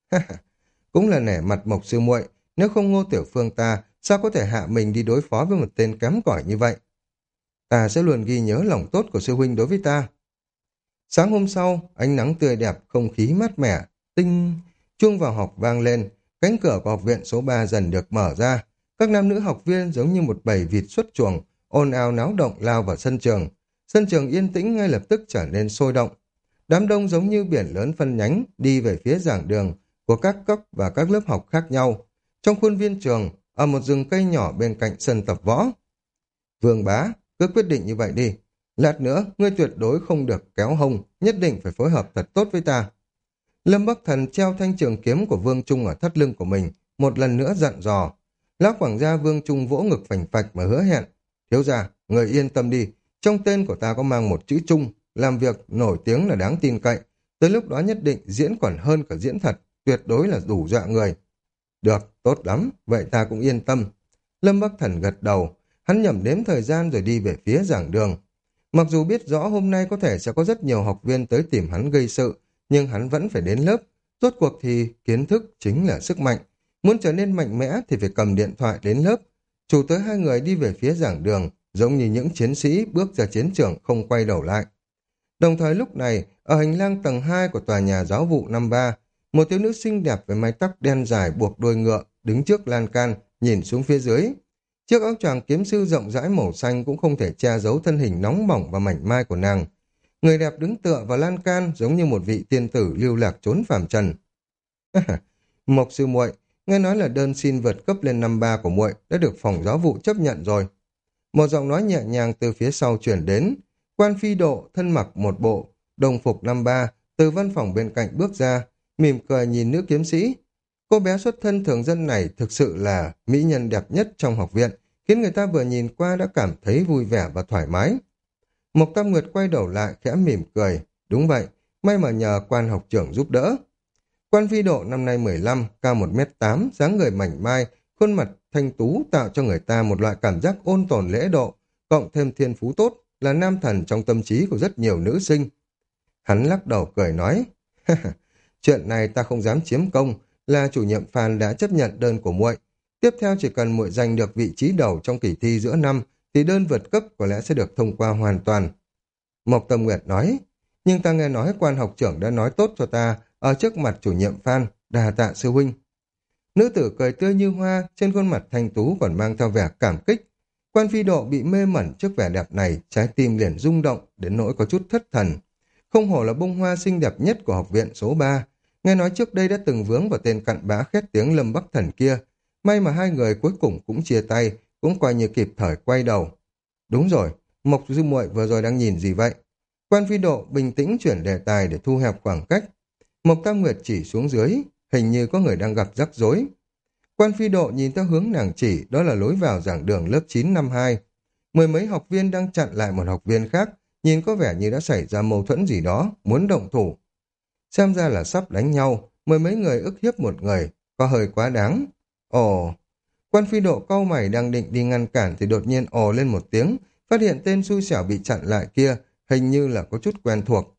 Cũng là nể mặt Mộc sư muội, nếu không Ngô Tiểu Phương ta, sao có thể hạ mình đi đối phó với một tên kém cỏi như vậy? Ta sẽ luôn ghi nhớ lòng tốt của sư huynh đối với ta. Sáng hôm sau, ánh nắng tươi đẹp, không khí mát mẻ, tinh... Chuông vào học vang lên, cánh cửa của học viện số ba dần được mở ra. Các nam nữ học viên giống như một bầy vịt xuất chuồng, ồn ào náo động lao vào sân trường. Sân trường yên tĩnh ngay lập tức trở nên sôi động. Đám đông giống như biển lớn phân nhánh, đi về phía giảng đường của các cấp và các lớp học khác nhau. Trong khuôn viên trường, ở một rừng cây nhỏ bên cạnh sân tập võ. Vương bá, cứ quyết định như vậy đi. Lát nữa, ngươi tuyệt đối không được kéo hông, nhất định phải phối hợp thật tốt với ta. Lâm Bắc Thần treo thanh trường kiếm của Vương Trung ở thắt lưng của mình, một lần nữa dặn dò. Lão quản gia Vương Trung vỗ ngực phành phạch mà hứa hẹn. Thiếu gia, người yên tâm đi, trong tên của ta có mang một chữ Trung, làm việc nổi tiếng là đáng tin cậy. Tới lúc đó nhất định diễn còn hơn cả diễn thật, tuyệt đối là đủ dọa người. Được, tốt lắm, vậy ta cũng yên tâm. Lâm Bắc Thần gật đầu, hắn nhẩm đếm thời gian rồi đi về phía giảng đường. Mặc dù biết rõ hôm nay có thể sẽ có rất nhiều học viên tới tìm hắn gây sự, nhưng hắn vẫn phải đến lớp. Rốt cuộc thì kiến thức chính là sức mạnh. Muốn trở nên mạnh mẽ thì phải cầm điện thoại đến lớp. Chủ tới hai người đi về phía giảng đường, giống như những chiến sĩ bước ra chiến trường không quay đầu lại. Đồng thời lúc này, ở hành lang tầng hai của tòa nhà giáo vụ năm ba, một thiếu nữ xinh đẹp với mái tóc đen dài buộc đuôi ngựa, đứng trước lan can, nhìn xuống phía dưới. Chiếc áo choàng kiếm sư rộng rãi màu xanh cũng không thể che giấu thân hình nóng bỏng và mảnh mai của nàng. Người đẹp đứng tựa vào lan can giống như một vị tiên tử lưu lạc trốn phàm trần. Mộc sư muội, nghe nói là đơn xin vượt cấp lên năm ba của muội đã được phòng giáo vụ chấp nhận rồi. Một giọng nói nhẹ nhàng từ phía sau chuyển đến. Quan Phi Độ thân mặc một bộ đồng phục năm ba từ văn phòng bên cạnh bước ra, mỉm cười nhìn nữ kiếm sĩ. Cô bé xuất thân thường dân này thực sự là mỹ nhân đẹp nhất trong học viện, khiến người ta vừa nhìn qua đã cảm thấy vui vẻ và thoải mái. Mộc Tam Nguyệt quay đầu lại khẽ mỉm cười. Đúng vậy, may mà nhờ quan học trưởng giúp đỡ. Quan Phi Độ năm nay mười lăm, cao một mét tám, dáng người mảnh mai, khuôn mặt thanh tú tạo cho người ta một loại cảm giác ôn tồn lễ độ, cộng thêm thiên phú tốt, là nam thần trong tâm trí của rất nhiều nữ sinh. Hắn lắc đầu cười nói, chuyện này ta không dám chiếm công, là chủ nhiệm Phan đã chấp nhận đơn của muội. Tiếp theo chỉ cần muội giành được vị trí đầu trong kỳ thi giữa năm, thì đơn vượt cấp có lẽ sẽ được thông qua hoàn toàn. Mộc Tâm Nguyệt nói, nhưng ta nghe nói quan học trưởng đã nói tốt cho ta ở trước mặt chủ nhiệm Phan, đà tạ sư huynh. Nữ tử cười tươi như hoa, trên khuôn mặt thanh tú còn mang theo vẻ cảm kích. Quan Phi Độ bị mê mẩn trước vẻ đẹp này, trái tim liền rung động, đến nỗi có chút thất thần. Không hổ là bông hoa xinh đẹp nhất của học viện số ba. Nghe nói trước đây đã từng vướng vào tên cặn bã khét tiếng Lâm Bắc Thần kia. May mà hai người cuối cùng cũng chia tay, cũng coi như kịp thời quay đầu. Đúng rồi, Mộc sư muội vừa rồi đang nhìn gì vậy? Quan Phi Độ bình tĩnh chuyển đề tài để thu hẹp khoảng cách. Mộc Tam Nguyệt chỉ xuống dưới, hình như có người đang gặp rắc rối. Quan Phi Độ nhìn theo hướng nàng chỉ, đó là lối vào giảng đường lớp chín năm hai. Mười mấy học viên đang chặn lại một học viên khác, nhìn có vẻ như đã xảy ra mâu thuẫn gì đó, muốn động thủ. Xem ra là sắp đánh nhau, mười mấy người ức hiếp một người, có hơi quá đáng. Ồ, Quan Phi Độ cau mày đang định đi ngăn cản thì đột nhiên ồ lên một tiếng, phát hiện tên xui xẻo bị chặn lại kia, hình như là có chút quen thuộc.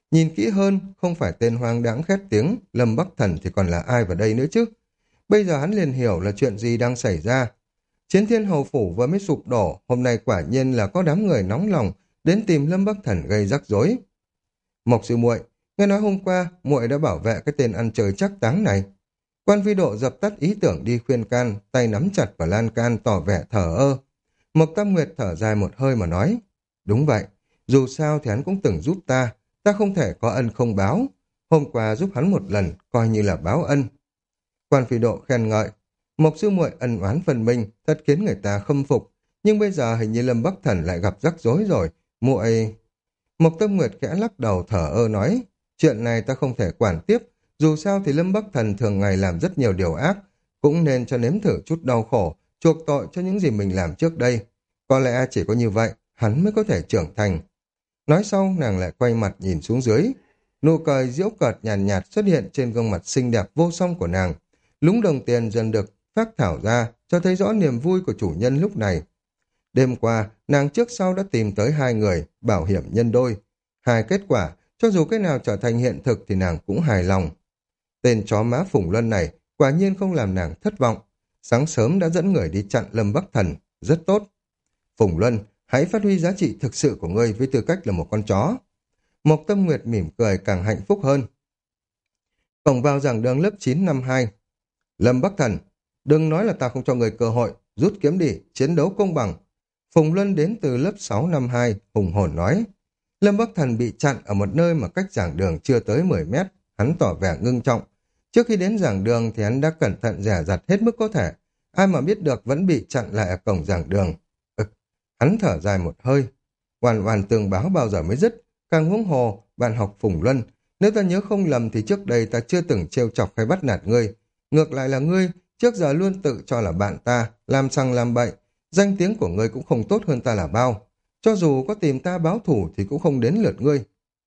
Nhìn kỹ hơn, không phải tên hoang đãng khét tiếng, Lâm Bắc Thần thì còn là ai vào đây nữa chứ? Bây giờ hắn liền hiểu là chuyện gì đang xảy ra. Chiến Thiên Hầu Phủ vừa mới sụp đổ, hôm nay quả nhiên là có đám người nóng lòng đến tìm Lâm Bắc Thần gây rắc rối. Mộc sư muội, nghe nói hôm qua muội đã bảo vệ cái tên ăn chơi chắc táng này. Quan Vi Độ dập tắt ý tưởng đi khuyên can, tay nắm chặt vào lan can tỏ vẻ thờ ơ. Mộc Tam Nguyệt thở dài một hơi mà nói, đúng vậy, dù sao thì hắn cũng từng giúp ta, ta không thể có ân không báo. Hôm qua giúp hắn một lần, coi như là báo ân. Quan Phi Độ khen ngợi, Mộc sư muội ân oán phân minh, thật khiến người ta khâm phục. Nhưng bây giờ hình như Lâm Bắc Thần lại gặp rắc rối rồi, muội... Mộc Tâm Nguyệt khẽ lắc đầu thở ơ nói, chuyện này ta không thể quản tiếp, dù sao thì Lâm Bắc Thần thường ngày làm rất nhiều điều ác, cũng nên cho nếm thử chút đau khổ, chuộc tội cho những gì mình làm trước đây. Có lẽ chỉ có như vậy, hắn mới có thể trưởng thành. Nói xong, nàng lại quay mặt nhìn xuống dưới. Nụ cười giễu cợt nhàn nhạt, nhạt xuất hiện trên gương mặt xinh đẹp vô song của nàng. Lúng đồng tiền dần được phác thảo ra, cho thấy rõ niềm vui của chủ nhân lúc này. Đêm qua, nàng trước sau đã tìm tới hai người, bảo hiểm nhân đôi. Hai kết quả, cho dù cái nào trở thành hiện thực thì nàng cũng hài lòng. Tên chó má Phùng Luân này quả nhiên không làm nàng thất vọng. Sáng sớm đã dẫn người đi chặn Lâm Bắc Thần, rất tốt. Phùng Luân, hãy phát huy giá trị thực sự của ngươi với tư cách là một con chó. Mộc Tâm Nguyệt mỉm cười càng hạnh phúc hơn. Cổng vào giảng đường lớp chín năm hai. Lâm Bắc Thần, đừng nói là ta không cho người cơ hội, rút kiếm đi, chiến đấu công bằng. Phùng Luân đến từ lớp sáu năm hai, hùng hồn nói. Lâm Bắc Thần bị chặn ở một nơi mà cách giảng đường chưa tới mười mét, hắn tỏ vẻ ngưng trọng. Trước khi đến giảng đường thì hắn đã cẩn thận dè dặt hết mức có thể, ai mà biết được vẫn bị chặn lại ở cổng giảng đường. Ừ, hắn thở dài một hơi. Hoàn hoàn tường báo bao giờ mới dứt, càng huống hồ, bạn học Phùng Luân. Nếu ta nhớ không lầm thì trước đây ta chưa từng trêu chọc hay bắt nạt ngươi. Ngược lại là ngươi, trước giờ luôn tự cho là bạn ta, làm xăng làm bậy. Danh tiếng của ngươi cũng không tốt hơn ta là bao. Cho dù có tìm ta báo thủ thì cũng không đến lượt ngươi.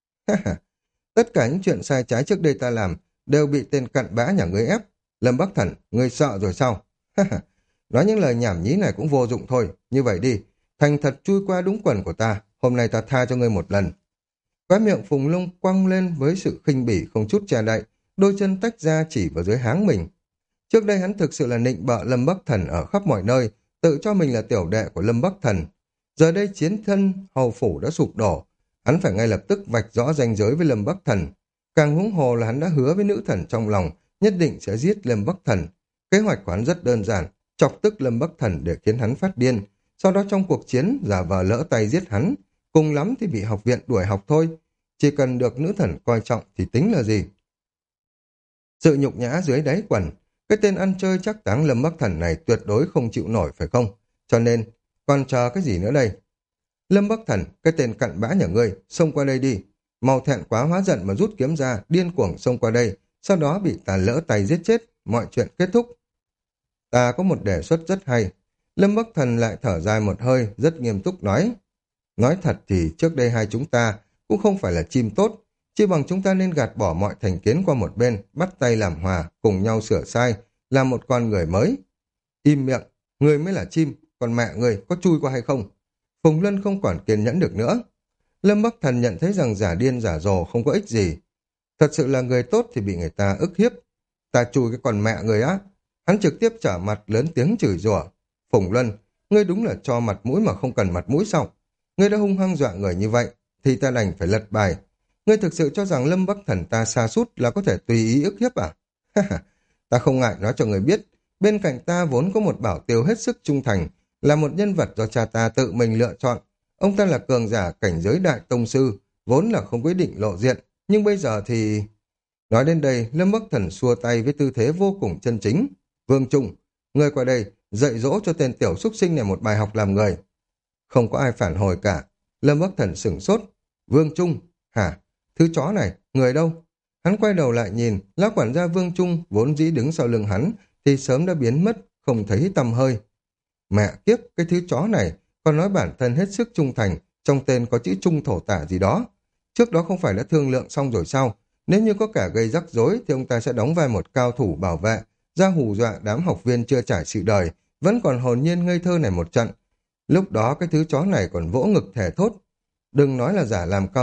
Tất cả những chuyện sai trái trước đây ta làm đều bị tên cặn bã nhà ngươi ép. Lâm Bắc Thần, ngươi sợ rồi sao? Nói những lời nhảm nhí này cũng vô dụng thôi. Như vậy đi, thành thật chui qua đúng quần của ta. Hôm nay ta tha cho ngươi một lần. Khóe miệng Phùng Lung quăng lên với sự khinh bỉ không chút che đậy, đôi chân tách ra chỉ vào dưới háng mình. Trước đây hắn thực sự là nịnh bợ Lâm Bắc Thần ở khắp mọi nơi, tự cho mình là tiểu đệ của Lâm Bắc Thần. Giờ đây chiến thân hầu phủ đã sụp đổ, hắn phải ngay lập tức vạch rõ ranh giới với Lâm Bắc Thần. Càng huống hồ là hắn đã hứa với nữ thần trong lòng, nhất định sẽ giết Lâm Bắc Thần. Kế hoạch của hắn rất đơn giản, chọc tức Lâm Bắc Thần để khiến hắn phát điên, sau đó trong cuộc chiến giả vờ lỡ tay giết hắn, cùng lắm thì bị học viện đuổi học thôi. Chỉ cần được nữ thần coi trọng thì tính là gì? Sự nhục nhã dưới đáy quần, cái tên ăn chơi chắc táng Lâm Bắc Thần này tuyệt đối không chịu nổi phải không? Cho nên, còn chờ cái gì nữa đây? Lâm Bắc Thần, cái tên cặn bã nhà ngươi, xông qua đây đi. Mau thẹn quá hóa giận mà rút kiếm ra, điên cuồng xông qua đây, sau đó bị ta lỡ tay giết chết, mọi chuyện kết thúc. Ta có một đề xuất rất hay. Lâm Bắc Thần lại thở dài một hơi, rất nghiêm túc nói. Nói thật thì trước đây hai chúng ta cũng không phải là chim tốt, chỉ bằng chúng ta nên gạt bỏ mọi thành kiến qua một bên, bắt tay làm hòa, cùng nhau sửa sai, làm một con người mới. Im miệng, người mới là chim, còn mẹ người có chui qua hay không? Phùng Luân không còn kiên nhẫn được nữa. Lâm Bắc Thần nhận thấy rằng giả điên giả dồ không có ích gì. Thật sự là người tốt thì bị người ta ức hiếp. Ta chui cái con mẹ người á. Hắn trực tiếp trở mặt lớn tiếng chửi rủa. Phùng Luân, ngươi đúng là cho mặt mũi mà không cần mặt mũi sao? Ngươi đã hung hăng dọa người như vậy, thì ta đành phải lật bài. Ngươi thực sự cho rằng Lâm Bắc Thần ta sa sút là có thể tùy ý ức hiếp à? Ta không ngại nói cho người biết, bên cạnh ta vốn có một bảo tiêu hết sức trung thành, là một nhân vật do cha ta tự mình lựa chọn. Ông ta là cường giả cảnh giới đại tông sư, vốn là không quyết định lộ diện, nhưng bây giờ thì... Nói đến đây, Lâm Bắc Thần xua tay với tư thế vô cùng chân chính. Vương Trung, ngươi qua đây, dạy dỗ cho tên tiểu xúc sinh này một bài học làm người. Không có ai phản hồi cả. Lâm Bắc Thần sửng sốt. Vương Trung, hả? Thứ chó này, người đâu? Hắn quay đầu lại nhìn, lão quản gia Vương Trung vốn dĩ đứng sau lưng hắn, thì sớm đã biến mất, không thấy tăm hơi. Mẹ kiếp, cái thứ chó này, còn nói bản thân hết sức trung thành, trong tên có chữ trung thổ tả gì đó. Trước đó không phải đã thương lượng xong rồi sao? Nếu như có cả gây rắc rối thì ông ta sẽ đóng vai một cao thủ bảo vệ, ra hù dọa đám học viên chưa trải sự đời, vẫn còn hồn nhiên ngây thơ này một trận. Lúc đó cái thứ chó này còn vỗ ngực thề thốt. Đừng nói là giả làm cao thủ,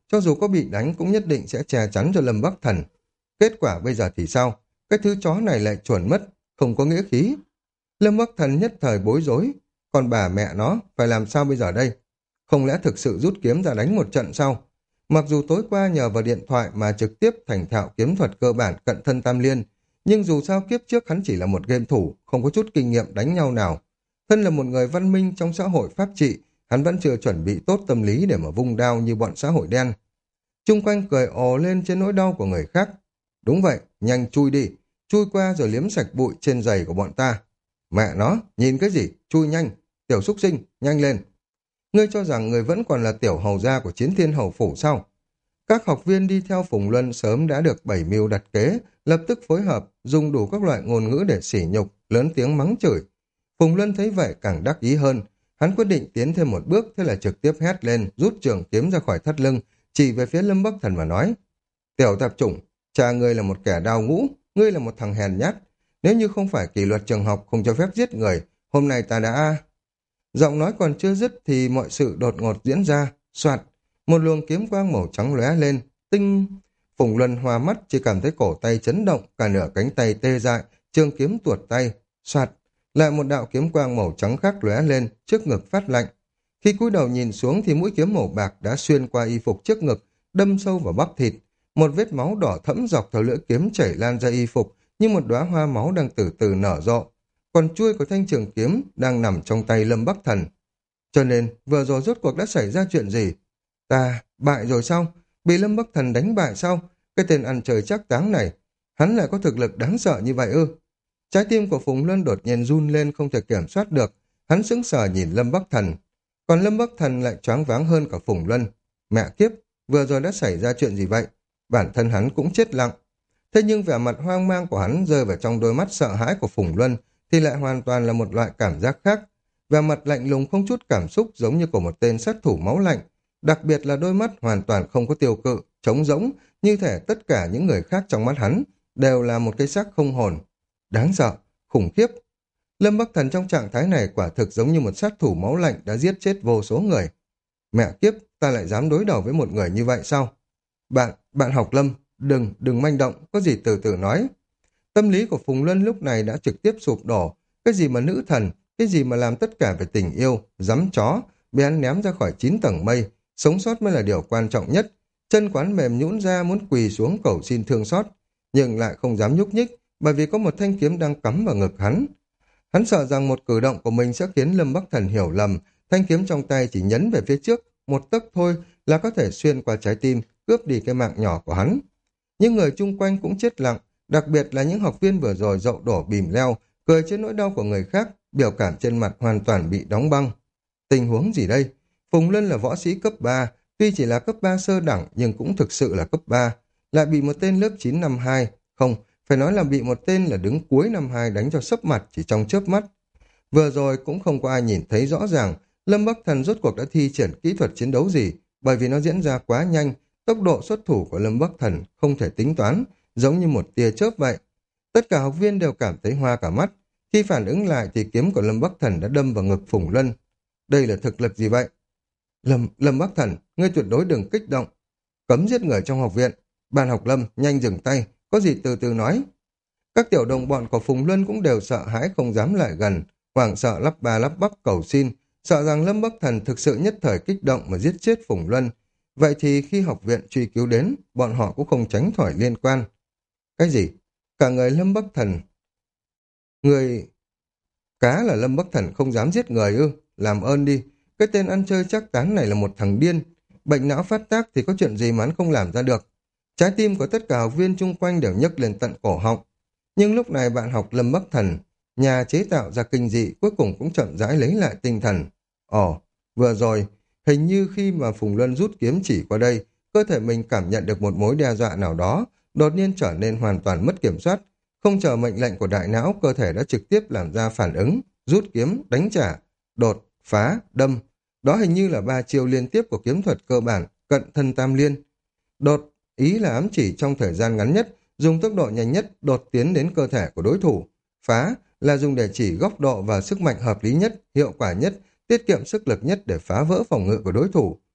cho dù có bị đánh cũng nhất định sẽ che chắn cho Lâm Bắc Thần. Kết quả bây giờ thì sao? Cái thứ chó này lại chuẩn mất, không có nghĩa khí. Lâm Bắc Thần nhất thời bối rối, còn bà mẹ nó phải làm sao bây giờ đây? Không lẽ thực sự rút kiếm ra đánh một trận sao? Mặc dù tối qua nhờ vào điện thoại mà trực tiếp thành thạo kiếm thuật cơ bản cận thân tam liên, nhưng dù sao kiếp trước hắn chỉ là một game thủ, không có chút kinh nghiệm đánh nhau nào. Thân là một người văn minh trong xã hội pháp trị, hắn vẫn chưa chuẩn bị tốt tâm lý để mà vung đao như bọn xã hội đen. Chung quanh cười ồ lên trên nỗi đau của người khác. Đúng vậy, nhanh chui đi, chui qua rồi liếm sạch bụi trên giày của bọn ta. Mẹ nó, nhìn cái gì, chui nhanh, tiểu xúc sinh, nhanh lên. Ngươi cho rằng người vẫn còn là tiểu hầu gia của Chiến Thiên Hầu Phủ sao? Các học viên đi theo Phùng Luân sớm đã được bảy mưu đặt kế, lập tức phối hợp, dùng đủ các loại ngôn ngữ để sỉ nhục, lớn tiếng mắng chửi. Phùng Luân thấy vậy càng đắc ý hơn, hắn quyết định tiến thêm một bước, thế là trực tiếp hét lên, rút trường kiếm ra khỏi thắt lưng, chỉ về phía Lâm Bắc Thần mà nói. Tiểu tạp chủng, cha ngươi là một kẻ đào ngũ, ngươi là một thằng hèn nhát. Nếu như không phải kỷ luật trường học không cho phép giết người, hôm nay ta đã... Giọng nói còn chưa dứt thì mọi sự đột ngột diễn ra, soạt, một luồng kiếm quang màu trắng lóe lên, tinh. Phùng Luân hoa mắt chỉ cảm thấy cổ tay chấn động, cả nửa cánh tay tê dại, trường kiếm tuột tay, soạt, lại một đạo kiếm quang màu trắng khác lóe lên, trước ngực phát lạnh. Khi cúi đầu nhìn xuống thì mũi kiếm màu bạc đã xuyên qua y phục trước ngực, đâm sâu vào bắp thịt, một vết máu đỏ thẫm dọc theo lưỡi kiếm chảy lan ra y phục, như một đóa hoa máu đang từ từ nở rộ. Còn chuôi của thanh trường kiếm đang nằm trong tay Lâm Bắc Thần. Cho nên, vừa rồi rốt cuộc đã xảy ra chuyện gì? Ta, bại rồi sao? Bị Lâm Bắc Thần đánh bại sao? Cái tên ăn trời chắc táng này, hắn lại có thực lực đáng sợ như vậy ư? Trái tim của Phùng Luân đột nhiên run lên không thể kiểm soát được, hắn sững sờ nhìn Lâm Bắc Thần. Còn Lâm Bắc Thần lại choáng váng hơn cả Phùng Luân. Mẹ kiếp, vừa rồi đã xảy ra chuyện gì vậy? Bản thân hắn cũng chết lặng. Thế nhưng vẻ mặt hoang mang của hắn rơi vào trong đôi mắt sợ hãi của Phùng Luân thì lại hoàn toàn là một loại cảm giác khác. Vẻ mặt lạnh lùng không chút cảm xúc giống như của một tên sát thủ máu lạnh. Đặc biệt là đôi mắt hoàn toàn không có tiêu cự, trống rỗng, như thể tất cả những người khác trong mắt hắn đều là một cái xác không hồn. Đáng sợ, khủng khiếp. Lâm Bắc Thần trong trạng thái này quả thực giống như một sát thủ máu lạnh đã giết chết vô số người. Mẹ kiếp, ta lại dám đối đầu với một người như vậy sao? Bạn, bạn học Lâm, đừng, đừng manh động, có gì từ từ nói. Tâm lý của Phùng Luân lúc này đã trực tiếp sụp đổ. Cái gì mà nữ thần, cái gì mà làm tất cả về tình yêu, dám chó, bị hắn ném ra khỏi chín tầng mây, sống sót mới là điều quan trọng nhất. Chân quán mềm nhũn ra muốn quỳ xuống cầu xin thương xót, nhưng lại không dám nhúc nhích, bởi vì có một thanh kiếm đang cắm vào ngực hắn. Hắn sợ rằng một cử động của mình sẽ khiến Lâm Bắc Thần hiểu lầm, thanh kiếm trong tay chỉ nhấn về phía trước, một tấc thôi là có thể xuyên qua trái tim, cướp đi cái mạng nhỏ của hắn. Những người chung quanh cũng chết lặng, đặc biệt là những học viên vừa rồi dậu đổ bìm leo, cười trên nỗi đau của người khác, biểu cảm trên mặt hoàn toàn bị đóng băng. Tình huống gì đây? Phùng Luân là võ sĩ cấp ba, tuy chỉ là cấp ba sơ đẳng nhưng cũng thực sự là cấp ba, lại bị một tên lớp chín năm hai, không, phải nói là bị một tên là đứng cuối năm hai đánh cho sấp mặt chỉ trong chớp mắt. Vừa rồi cũng không có ai nhìn thấy rõ ràng Lâm Bắc Thần rốt cuộc đã thi triển kỹ thuật chiến đấu gì, bởi vì nó diễn ra quá nhanh, tốc độ xuất thủ của Lâm Bắc Thần không thể tính toán, giống như một tia chớp vậy. Tất cả học viên đều cảm thấy hoa cả mắt, khi phản ứng lại thì kiếm của Lâm Bắc Thần đã đâm vào ngực Phùng Luân. Đây là thực lực gì vậy? Lâm, Lâm Bắc Thần, ngươi tuyệt đối đừng kích động. Cấm giết người trong học viện. Ban học Lâm, nhanh dừng tay, có gì từ từ nói. Các tiểu đồng bọn của Phùng Luân cũng đều sợ hãi không dám lại gần, hoảng sợ lắp ba lắp bắp cầu xin, sợ rằng Lâm Bắc Thần thực sự nhất thời kích động mà giết chết Phùng Luân. Vậy thì khi học viện truy cứu đến, bọn họ cũng không tránh khỏi liên quan. Cái gì? Cả người Lâm Bắc Thần. Người... Cá là Lâm Bắc Thần không dám giết người ư? Làm ơn đi. Cái tên ăn chơi chắc tán này là một thằng điên. Bệnh não phát tác thì có chuyện gì mà hắn không làm ra được. Trái tim của tất cả học viên chung quanh đều nhấc lên tận cổ họng. Nhưng lúc này bạn học Lâm Bắc Thần, nhà chế tạo ra kinh dị, cuối cùng cũng chậm rãi lấy lại tinh thần. Ồ, vừa rồi, hình như khi mà Phùng Luân rút kiếm chỉ qua đây, cơ thể mình cảm nhận được một mối đe dọa nào đó, đột nhiên trở nên hoàn toàn mất kiểm soát. Không chờ mệnh lệnh của đại não, cơ thể đã trực tiếp làm ra phản ứng, rút kiếm, đánh trả, đột, phá, đâm. Đó hình như là ba chiêu liên tiếp của kiếm thuật cơ bản, cận thân tam liên. Đột, ý là ám chỉ trong thời gian ngắn nhất, dùng tốc độ nhanh nhất đột tiến đến cơ thể của đối thủ. Phá là dùng để chỉ góc độ và sức mạnh hợp lý nhất, hiệu quả nhất, tiết kiệm sức lực nhất để phá vỡ phòng ngự của đối thủ.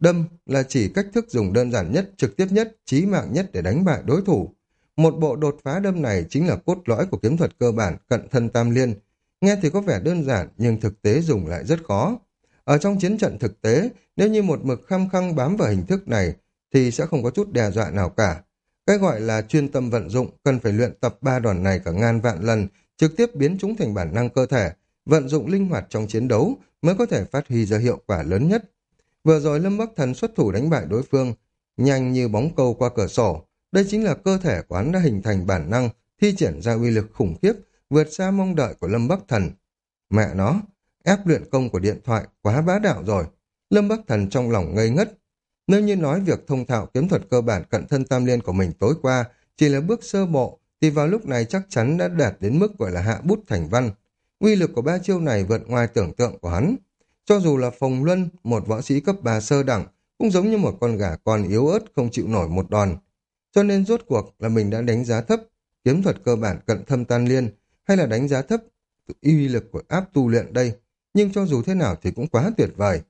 Đâm là chỉ cách thức dùng đơn giản nhất, trực tiếp nhất, chí mạng nhất để đánh bại đối thủ. Một bộ đột phá đâm này chính là cốt lõi của kiếm thuật cơ bản cận thân tam liên. Nghe thì có vẻ đơn giản nhưng thực tế dùng lại rất khó. Ở trong chiến trận thực tế, nếu như một mực khăng khăng bám vào hình thức này thì sẽ không có chút đe dọa nào cả. Cái gọi là chuyên tâm vận dụng cần phải luyện tập ba đòn này cả ngàn vạn lần, trực tiếp biến chúng thành bản năng cơ thể, vận dụng linh hoạt trong chiến đấu mới có thể phát huy ra hiệu quả lớn nhất. Vừa rồi Lâm Bắc Thần xuất thủ đánh bại đối phương, nhanh như bóng câu qua cửa sổ. Đây chính là cơ thể của hắn đã hình thành bản năng, thi triển ra uy lực khủng khiếp, vượt xa mong đợi của Lâm Bắc Thần. Mẹ nó, ép luyện công của điện thoại quá bá đạo rồi. Lâm Bắc Thần trong lòng ngây ngất. Nếu như nói việc thông thạo kiếm thuật cơ bản cận thân tam liên của mình tối qua chỉ là bước sơ bộ, thì vào lúc này chắc chắn đã đạt đến mức gọi là hạ bút thành văn. Uy lực của ba chiêu này vượt ngoài tưởng tượng của hắn. Cho dù là Phùng Luân, một võ sĩ cấp ba sơ đẳng, cũng giống như một con gà con yếu ớt không chịu nổi một đòn. Cho nên rốt cuộc là mình đã đánh giá thấp kiếm thuật cơ bản cận thâm tan liên, hay là đánh giá thấp uy lực của áp tu luyện đây. Nhưng cho dù thế nào thì cũng quá tuyệt vời.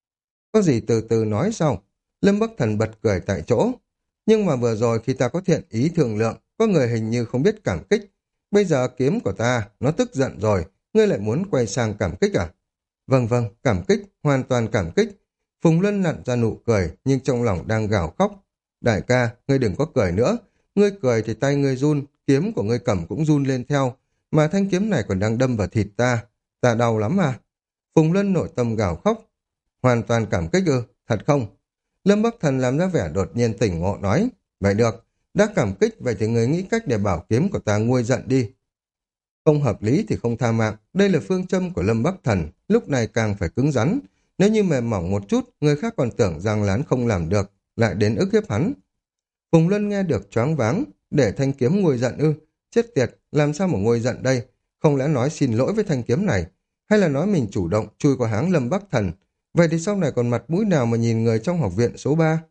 Có gì từ từ nói sau. Lâm Bắc Thần bật cười tại chỗ. Nhưng mà vừa rồi khi ta có thiện ý thương lượng, có người hình như không biết cảm kích. Bây giờ kiếm của ta, nó tức giận rồi, ngươi lại muốn quay sang cảm kích à? Vâng vâng, cảm kích, hoàn toàn cảm kích. Phùng Luân nặn ra nụ cười, nhưng trong lòng đang gào khóc. Đại ca, ngươi đừng có cười nữa. Ngươi cười thì tay ngươi run, kiếm của ngươi cầm cũng run lên theo. Mà thanh kiếm này còn đang đâm vào thịt ta. Ta đau lắm à? Phùng Luân nội tâm gào khóc. Hoàn toàn cảm kích ư, thật không? Lâm Bắc Thần làm ra vẻ đột nhiên tỉnh ngộ nói. Vậy được, đã cảm kích, vậy thì ngươi nghĩ cách để bảo kiếm của ta nguôi giận đi. Không hợp lý thì không tha mạng, đây là phương châm của Lâm Bắc Thần, lúc này càng phải cứng rắn. Nếu như mềm mỏng một chút, người khác còn tưởng rằng là hắn không làm được, lại đến ức hiếp hắn. Phùng Luân nghe được choáng váng, để thanh kiếm nguôi giận ư, chết tiệt, làm sao mà nguôi giận đây? Không lẽ nói xin lỗi với thanh kiếm này, hay là nói mình chủ động chui qua háng Lâm Bắc Thần? Vậy thì sau này còn mặt mũi nào mà nhìn người trong học viện số ba?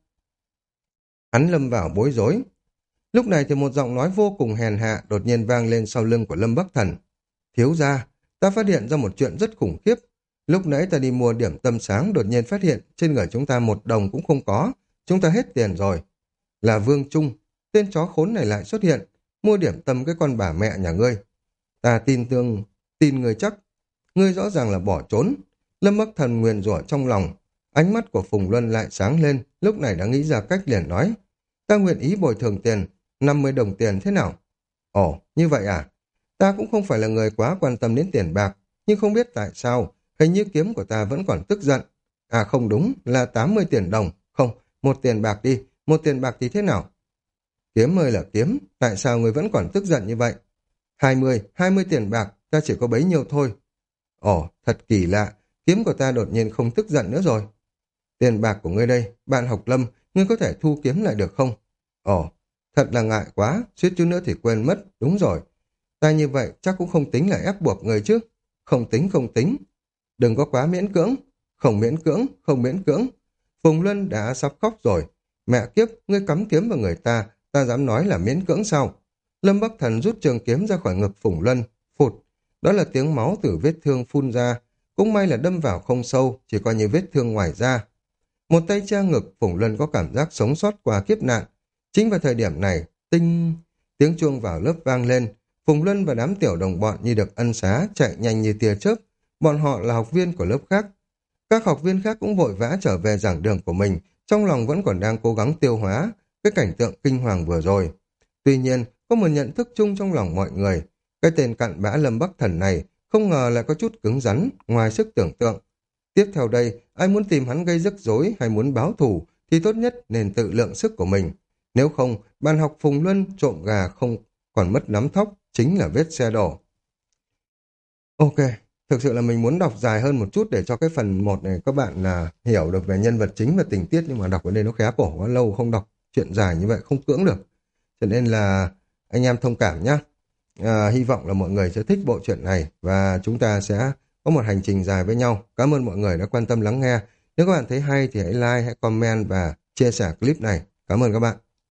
Hắn lâm vào bối rối. Lúc này thì một giọng nói vô cùng hèn hạ đột nhiên vang lên sau lưng của Lâm Bắc Thần. Thiếu gia, ta phát hiện ra một chuyện rất khủng khiếp. Lúc nãy ta đi mua điểm tâm sáng đột nhiên phát hiện trên người chúng ta một đồng cũng không có. Chúng ta hết tiền rồi. Là Vương Trung, tên chó khốn này lại xuất hiện, mua điểm tâm cái con bà mẹ nhà ngươi. Ta tin tương, tin người chắc. Ngươi rõ ràng là bỏ trốn. Lâm Bắc Thần nguyền rủa trong lòng. Ánh mắt của Phùng Luân lại sáng lên, lúc này đã nghĩ ra cách liền nói. Ta nguyện ý bồi thường tiền, năm mươi đồng tiền thế nào? Ồ, như vậy à? Ta cũng không phải là người quá quan tâm đến tiền bạc, nhưng không biết tại sao, hình như kiếm của ta vẫn còn tức giận. À không đúng, là tám mươi tiền đồng. Không, một tiền bạc đi, một tiền bạc thì thế nào? Kiếm ơi là kiếm, tại sao người vẫn còn tức giận như vậy? hai mươi, hai mươi tiền bạc, ta chỉ có bấy nhiêu thôi. Ồ, thật kỳ lạ, kiếm của ta đột nhiên không tức giận nữa rồi. Tiền bạc của ngươi đây, bạn học Lâm, ngươi có thể thu kiếm lại được không? Ồ, thật là ngại quá, suýt chút nữa thì quên mất, đúng rồi. Ta như vậy chắc cũng không tính là ép buộc người chứ. Không tính không tính. Đừng có quá miễn cưỡng. Không miễn cưỡng, không miễn cưỡng. Phùng Luân đã sắp khóc rồi. Mẹ kiếp, ngươi cắm kiếm vào người ta, ta dám nói là miễn cưỡng sao? Lâm Bắc Thần rút trường kiếm ra khỏi ngực Phùng Luân, phụt. Đó là tiếng máu từ vết thương phun ra. Cũng may là đâm vào không sâu, chỉ coi như vết thương ngoài da. Một tay che ngực, Phùng Luân có cảm giác sống sót qua kiếp nạn. Chính vào thời điểm này, tinh... Tiếng chuông vào lớp vang lên. Phùng Luân và đám tiểu đồng bọn như được ân xá, chạy nhanh như tia chớp. Bọn họ là học viên của lớp khác. Các học viên khác cũng vội vã trở về giảng đường của mình, trong lòng vẫn còn đang cố gắng tiêu hóa cái cảnh tượng kinh hoàng vừa rồi. Tuy nhiên, có một nhận thức chung trong lòng mọi người. Cái tên cặn bã Lâm Bắc Thần này không ngờ lại có chút cứng rắn, ngoài sức tưởng tượng. Tiếp theo đây, ai muốn tìm hắn gây rắc rối hay muốn báo thù thì tốt nhất nên tự lượng sức của mình. Nếu không, bạn học Phùng Luân trộm gà không còn mất nắm thóc, chính là vết xe đổ. Ok, thực sự là mình muốn đọc dài hơn một chút để cho cái phần một này các bạn là hiểu được về nhân vật chính và tình tiết, nhưng mà đọc ở đây nó khá cổ quá lâu, không đọc chuyện dài như vậy không cưỡng được. Cho nên là anh em thông cảm nhé. À, hy vọng là mọi người sẽ thích bộ truyện này và chúng ta sẽ có một hành trình dài với nhau. Cảm ơn mọi người đã quan tâm lắng nghe. Nếu các bạn thấy hay thì hãy like, hãy comment và chia sẻ clip này. Cảm ơn các bạn.